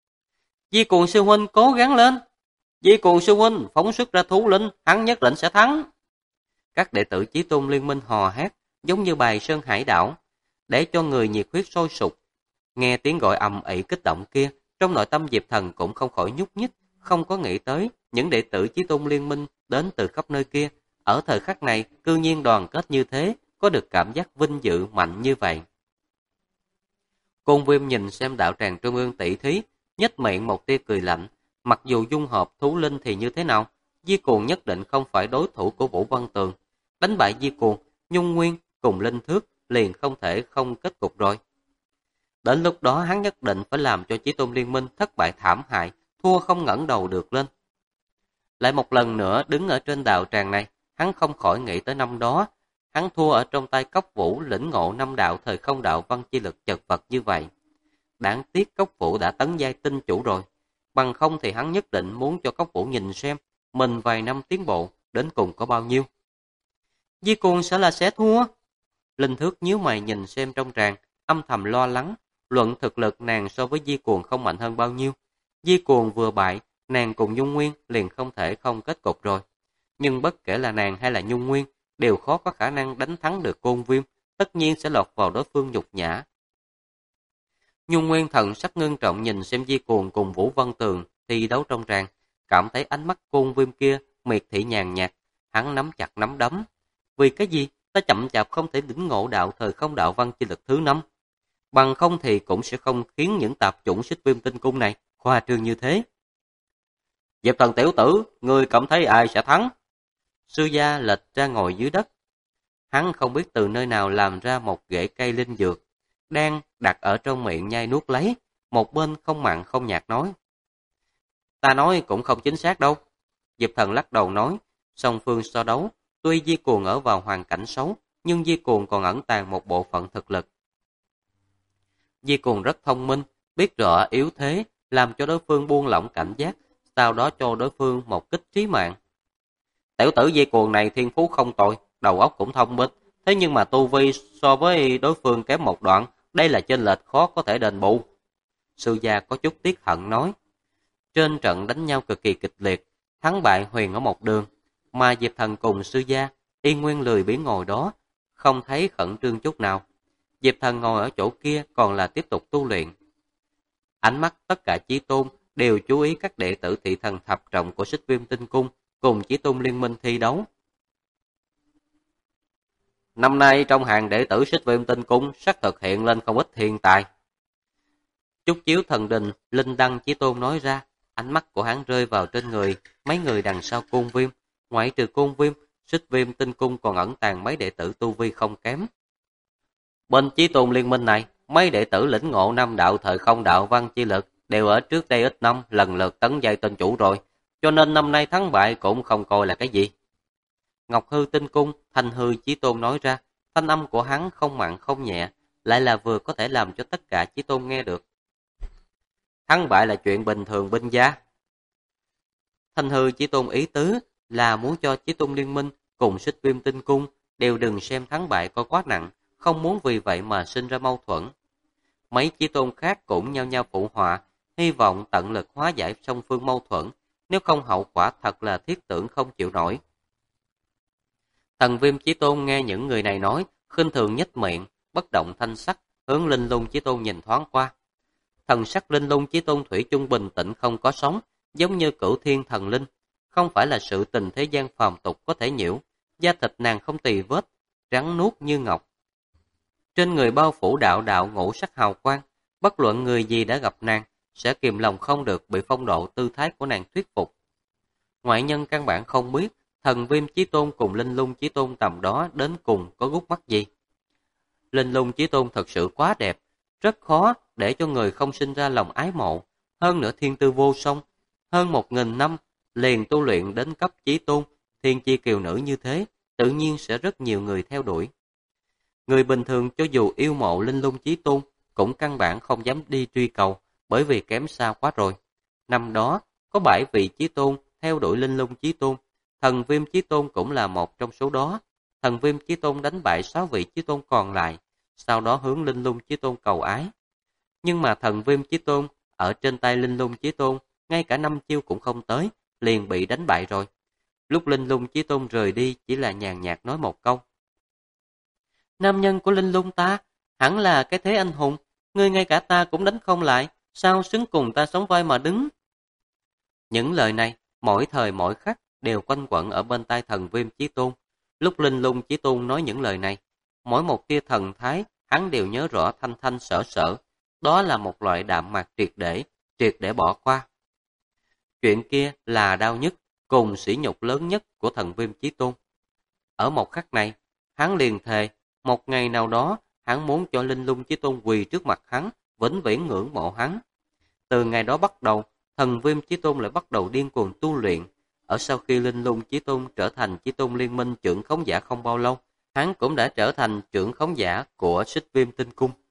Di Cuồng sư huynh cố gắng lên! Di Cuồng sư huynh phóng xuất ra thú linh, hắn nhất định sẽ thắng! Các đệ tử Chí Tôn Liên Minh hò hét, giống như bài sơn hải đảo, để cho người nhiệt huyết sôi sục. Nghe tiếng gọi ầm ĩ kích động kia, trong nội tâm Diệp Thần cũng không khỏi nhúc nhích, không có nghĩ tới những đệ tử Chí Tôn Liên Minh đến từ khắp nơi kia, ở thời khắc này cư nhiên đoàn kết như thế, có được cảm giác vinh dự mạnh như vậy. Côn Viêm nhìn xem đạo tràng trung ương tỷ thí, nhếch miệng một tia cười lạnh, mặc dù dung hợp thú linh thì như thế nào, Di Cuồng nhất định không phải đối thủ của Vũ Văn Tường. Đánh bại Di Cuồng, Nhung Nguyên cùng Linh Thước liền không thể không kết cục rồi. Đến lúc đó hắn nhất định phải làm cho Chí Tôn Liên Minh thất bại thảm hại, thua không ngẩng đầu được lên. Lại một lần nữa đứng ở trên đạo tràng này, hắn không khỏi nghĩ tới năm đó, hắn thua ở trong tay Cốc Vũ lĩnh ngộ 5 đạo thời không đạo văn chi lực chật vật như vậy. Đáng tiếc Cốc Vũ đã tấn giai tinh chủ rồi. bằng không thì hắn nhất định muốn cho Cốc Vũ nhìn xem mình vài năm tiến bộ đến cùng có bao nhiêu. Di Cuồng sợ là sẽ thua. Linh Thước nhíu mày nhìn xem trong tràng, âm thầm lo lắng, luận thực lực nàng so với Di Cuồng không mạnh hơn bao nhiêu. Di Cuồng vừa bại, nàng cùng Nhung Nguyên liền không thể không kết cục rồi. Nhưng bất kể là nàng hay là Nhung Nguyên, đều khó có khả năng đánh thắng được Côn Viêm, tất nhiên sẽ lọt vào đối phương nhục nhã. Nhung Nguyên thần sắc ngưng trọng nhìn xem Di Cuồng cùng Vũ Văn Tường thi đấu trong tràng, cảm thấy ánh mắt Côn Viêm kia miệt thị nhàn nhạt, hắn nắm chặt nắm đấm. Vì cái gì ta chậm chạp không thể lĩnh ngộ đạo thời không đạo văn chi lực thứ 5? Bằng không thì cũng sẽ không khiến những tạp chủng Xích Viêm Tinh Cung này khoa trương như thế. Diệp Thần tiểu tử, ngươi cảm thấy ai sẽ thắng? Sư gia lệch ra ngồi dưới đất. Hắn không biết từ nơi nào làm ra một rễ cây linh dược, đang đặt ở trong miệng nhai nuốt lấy, một bên không mặn không nhạt nói. Ta nói cũng không chính xác đâu. Diệp Thần lắc đầu nói, song phương so đấu, tuy Di Cuồng ở vào hoàn cảnh xấu, nhưng Di Cuồng còn ẩn tàng một bộ phận thực lực. Di Cuồng rất thông minh, biết rõ yếu thế, làm cho đối phương buông lỏng cảnh giác, sau đó cho đối phương một kích trí mạng. Tiểu tử Di Cuồng này thiên phú không tồi, đầu óc cũng thông minh, thế nhưng mà tu vi so với đối phương kém một đoạn, đây là chênh lệch khó có thể đền bù. Sư gia có chút tiếc hận nói. Trên trận đánh nhau cực kỳ kịch liệt, thắng bại huyền ở một đường, mà Diệp Thần cùng sư gia yên nguyên lười biếng ngồi đó, không thấy khẩn trương chút nào. Diệp Thần ngồi ở chỗ kia còn là tiếp tục tu luyện. Ánh mắt tất cả Chí Tôn đều chú ý các đệ tử thị thần thập trọng của Xích Viêm Tinh Cung cùng Chí Tôn Liên Minh thi đấu. Năm nay trong hàng đệ tử Xích Viêm Tinh Cung xác thực hiện lên không ít thiên tài. Chúc chiếu thần đình, Linh Đăng Chí Tôn nói ra, ánh mắt của hắn rơi vào trên người mấy người đằng sau Côn Viêm. Ngoại trừ Côn Viêm, Xích Viêm Tinh Cung còn ẩn tàng mấy đệ tử tu vi không kém. Bên Chí Tôn Liên Minh này, mấy đệ tử lĩnh ngộ năm đạo thời không đạo văn chi lực đều ở trước đây ít năm lần lượt tấn giai tên chủ rồi, cho nên năm nay thắng bại cũng không coi là cái gì. Ngọc Hư Tinh Cung, Thanh Hư Chí Tôn nói ra, thanh âm của hắn không mặn không nhẹ, lại là vừa có thể làm cho tất cả Chí Tôn nghe được. Thắng bại là chuyện bình thường binh gia. Thanh Hư Chí Tôn ý tứ là muốn cho Chí Tôn Liên Minh cùng Xích Viêm Tinh Cung đều đừng xem thắng bại coi quá nặng, không muốn vì vậy mà sinh ra mâu thuẫn. Mấy Chí Tôn khác cũng nhao nhao phụ họa, hy vọng tận lực hóa giải song phương mâu thuẫn, nếu không hậu quả thật là thiết tưởng không chịu nổi. Thần Viêm Chí Tôn nghe những người này nói, khinh thường nhếch miệng, bất động thanh sắc, hướng Linh Lung Chí Tôn nhìn thoáng qua. Thần sắc Linh Lung Chí Tôn thủy chung bình tĩnh không có sóng, giống như Cửu Thiên thần linh, không phải là sự tình thế gian phàm tục có thể nhiễu, da thịt nàng không tì vết, trắng nuốt như ngọc. Trên người bao phủ đạo đạo ngũ sắc hào quang, bất luận người gì đã gặp nàng, sẽ kìm lòng không được bị phong độ tư thái của nàng thuyết phục. Ngoại nhân căn bản không biết, Thần Viêm Chí Tôn cùng Linh Lung Chí Tôn tầm đó đến cùng có gút mắt gì. Linh Lung Chí Tôn thật sự quá đẹp, rất khó để cho người không sinh ra lòng ái mộ, hơn nữa thiên tư vô song, hơn 1000 năm liền tu luyện đến cấp Chí Tôn, thiên chi kiều nữ như thế, tự nhiên sẽ rất nhiều người theo đuổi. Người bình thường cho dù yêu mộ Linh Lung Chí Tôn, cũng căn bản không dám đi truy cầu, bởi vì kém xa quá rồi. Năm đó, có 7 vị Chí Tôn theo đuổi Linh Lung Chí Tôn, Thần Viêm Chí Tôn cũng là một trong số đó. Thần Viêm Chí Tôn đánh bại 6 vị Chí Tôn còn lại, sau đó hướng Linh Lung Chí Tôn cầu ái. Nhưng mà Thần Viêm Chí Tôn ở trên tay Linh Lung Chí Tôn, ngay cả 5 chiêu cũng không tới, liền bị đánh bại rồi. Lúc Linh Lung Chí Tôn rời đi, chỉ là nhàn nhạt nói một câu. Nam nhân của Linh Lung ta, hẳn là cái thế anh hùng, ngươi ngay cả ta cũng đánh không lại, sao xứng cùng ta sống vai mà đứng. Những lời này, mỗi thời mỗi khắc đều quanh quẩn ở bên tai Thần Viêm Chí Tôn. Lúc Linh Lung Chí Tôn nói những lời này, mỗi một tia thần thái, hắn đều nhớ rõ thanh thanh sở sở. Đó là một loại đạm mạc triệt để bỏ qua. Chuyện kia là đau nhất, cùng sỉ nhục lớn nhất của Thần Viêm Chí Tôn. Ở một khắc này, hắn liền thề, một ngày nào đó, hắn muốn cho Linh Lung Chí Tôn quỳ trước mặt hắn, vĩnh viễn ngưỡng mộ hắn. Từ ngày đó bắt đầu, Thần Viêm Chí Tôn lại bắt đầu điên cuồng tu luyện. Ở sau khi Linh Lung Chí Tôn trở thành Chí Tôn Liên Minh trưởng khống giả không bao lâu, hắn cũng đã trở thành trưởng khống giả của Xích Viêm Tinh Cung.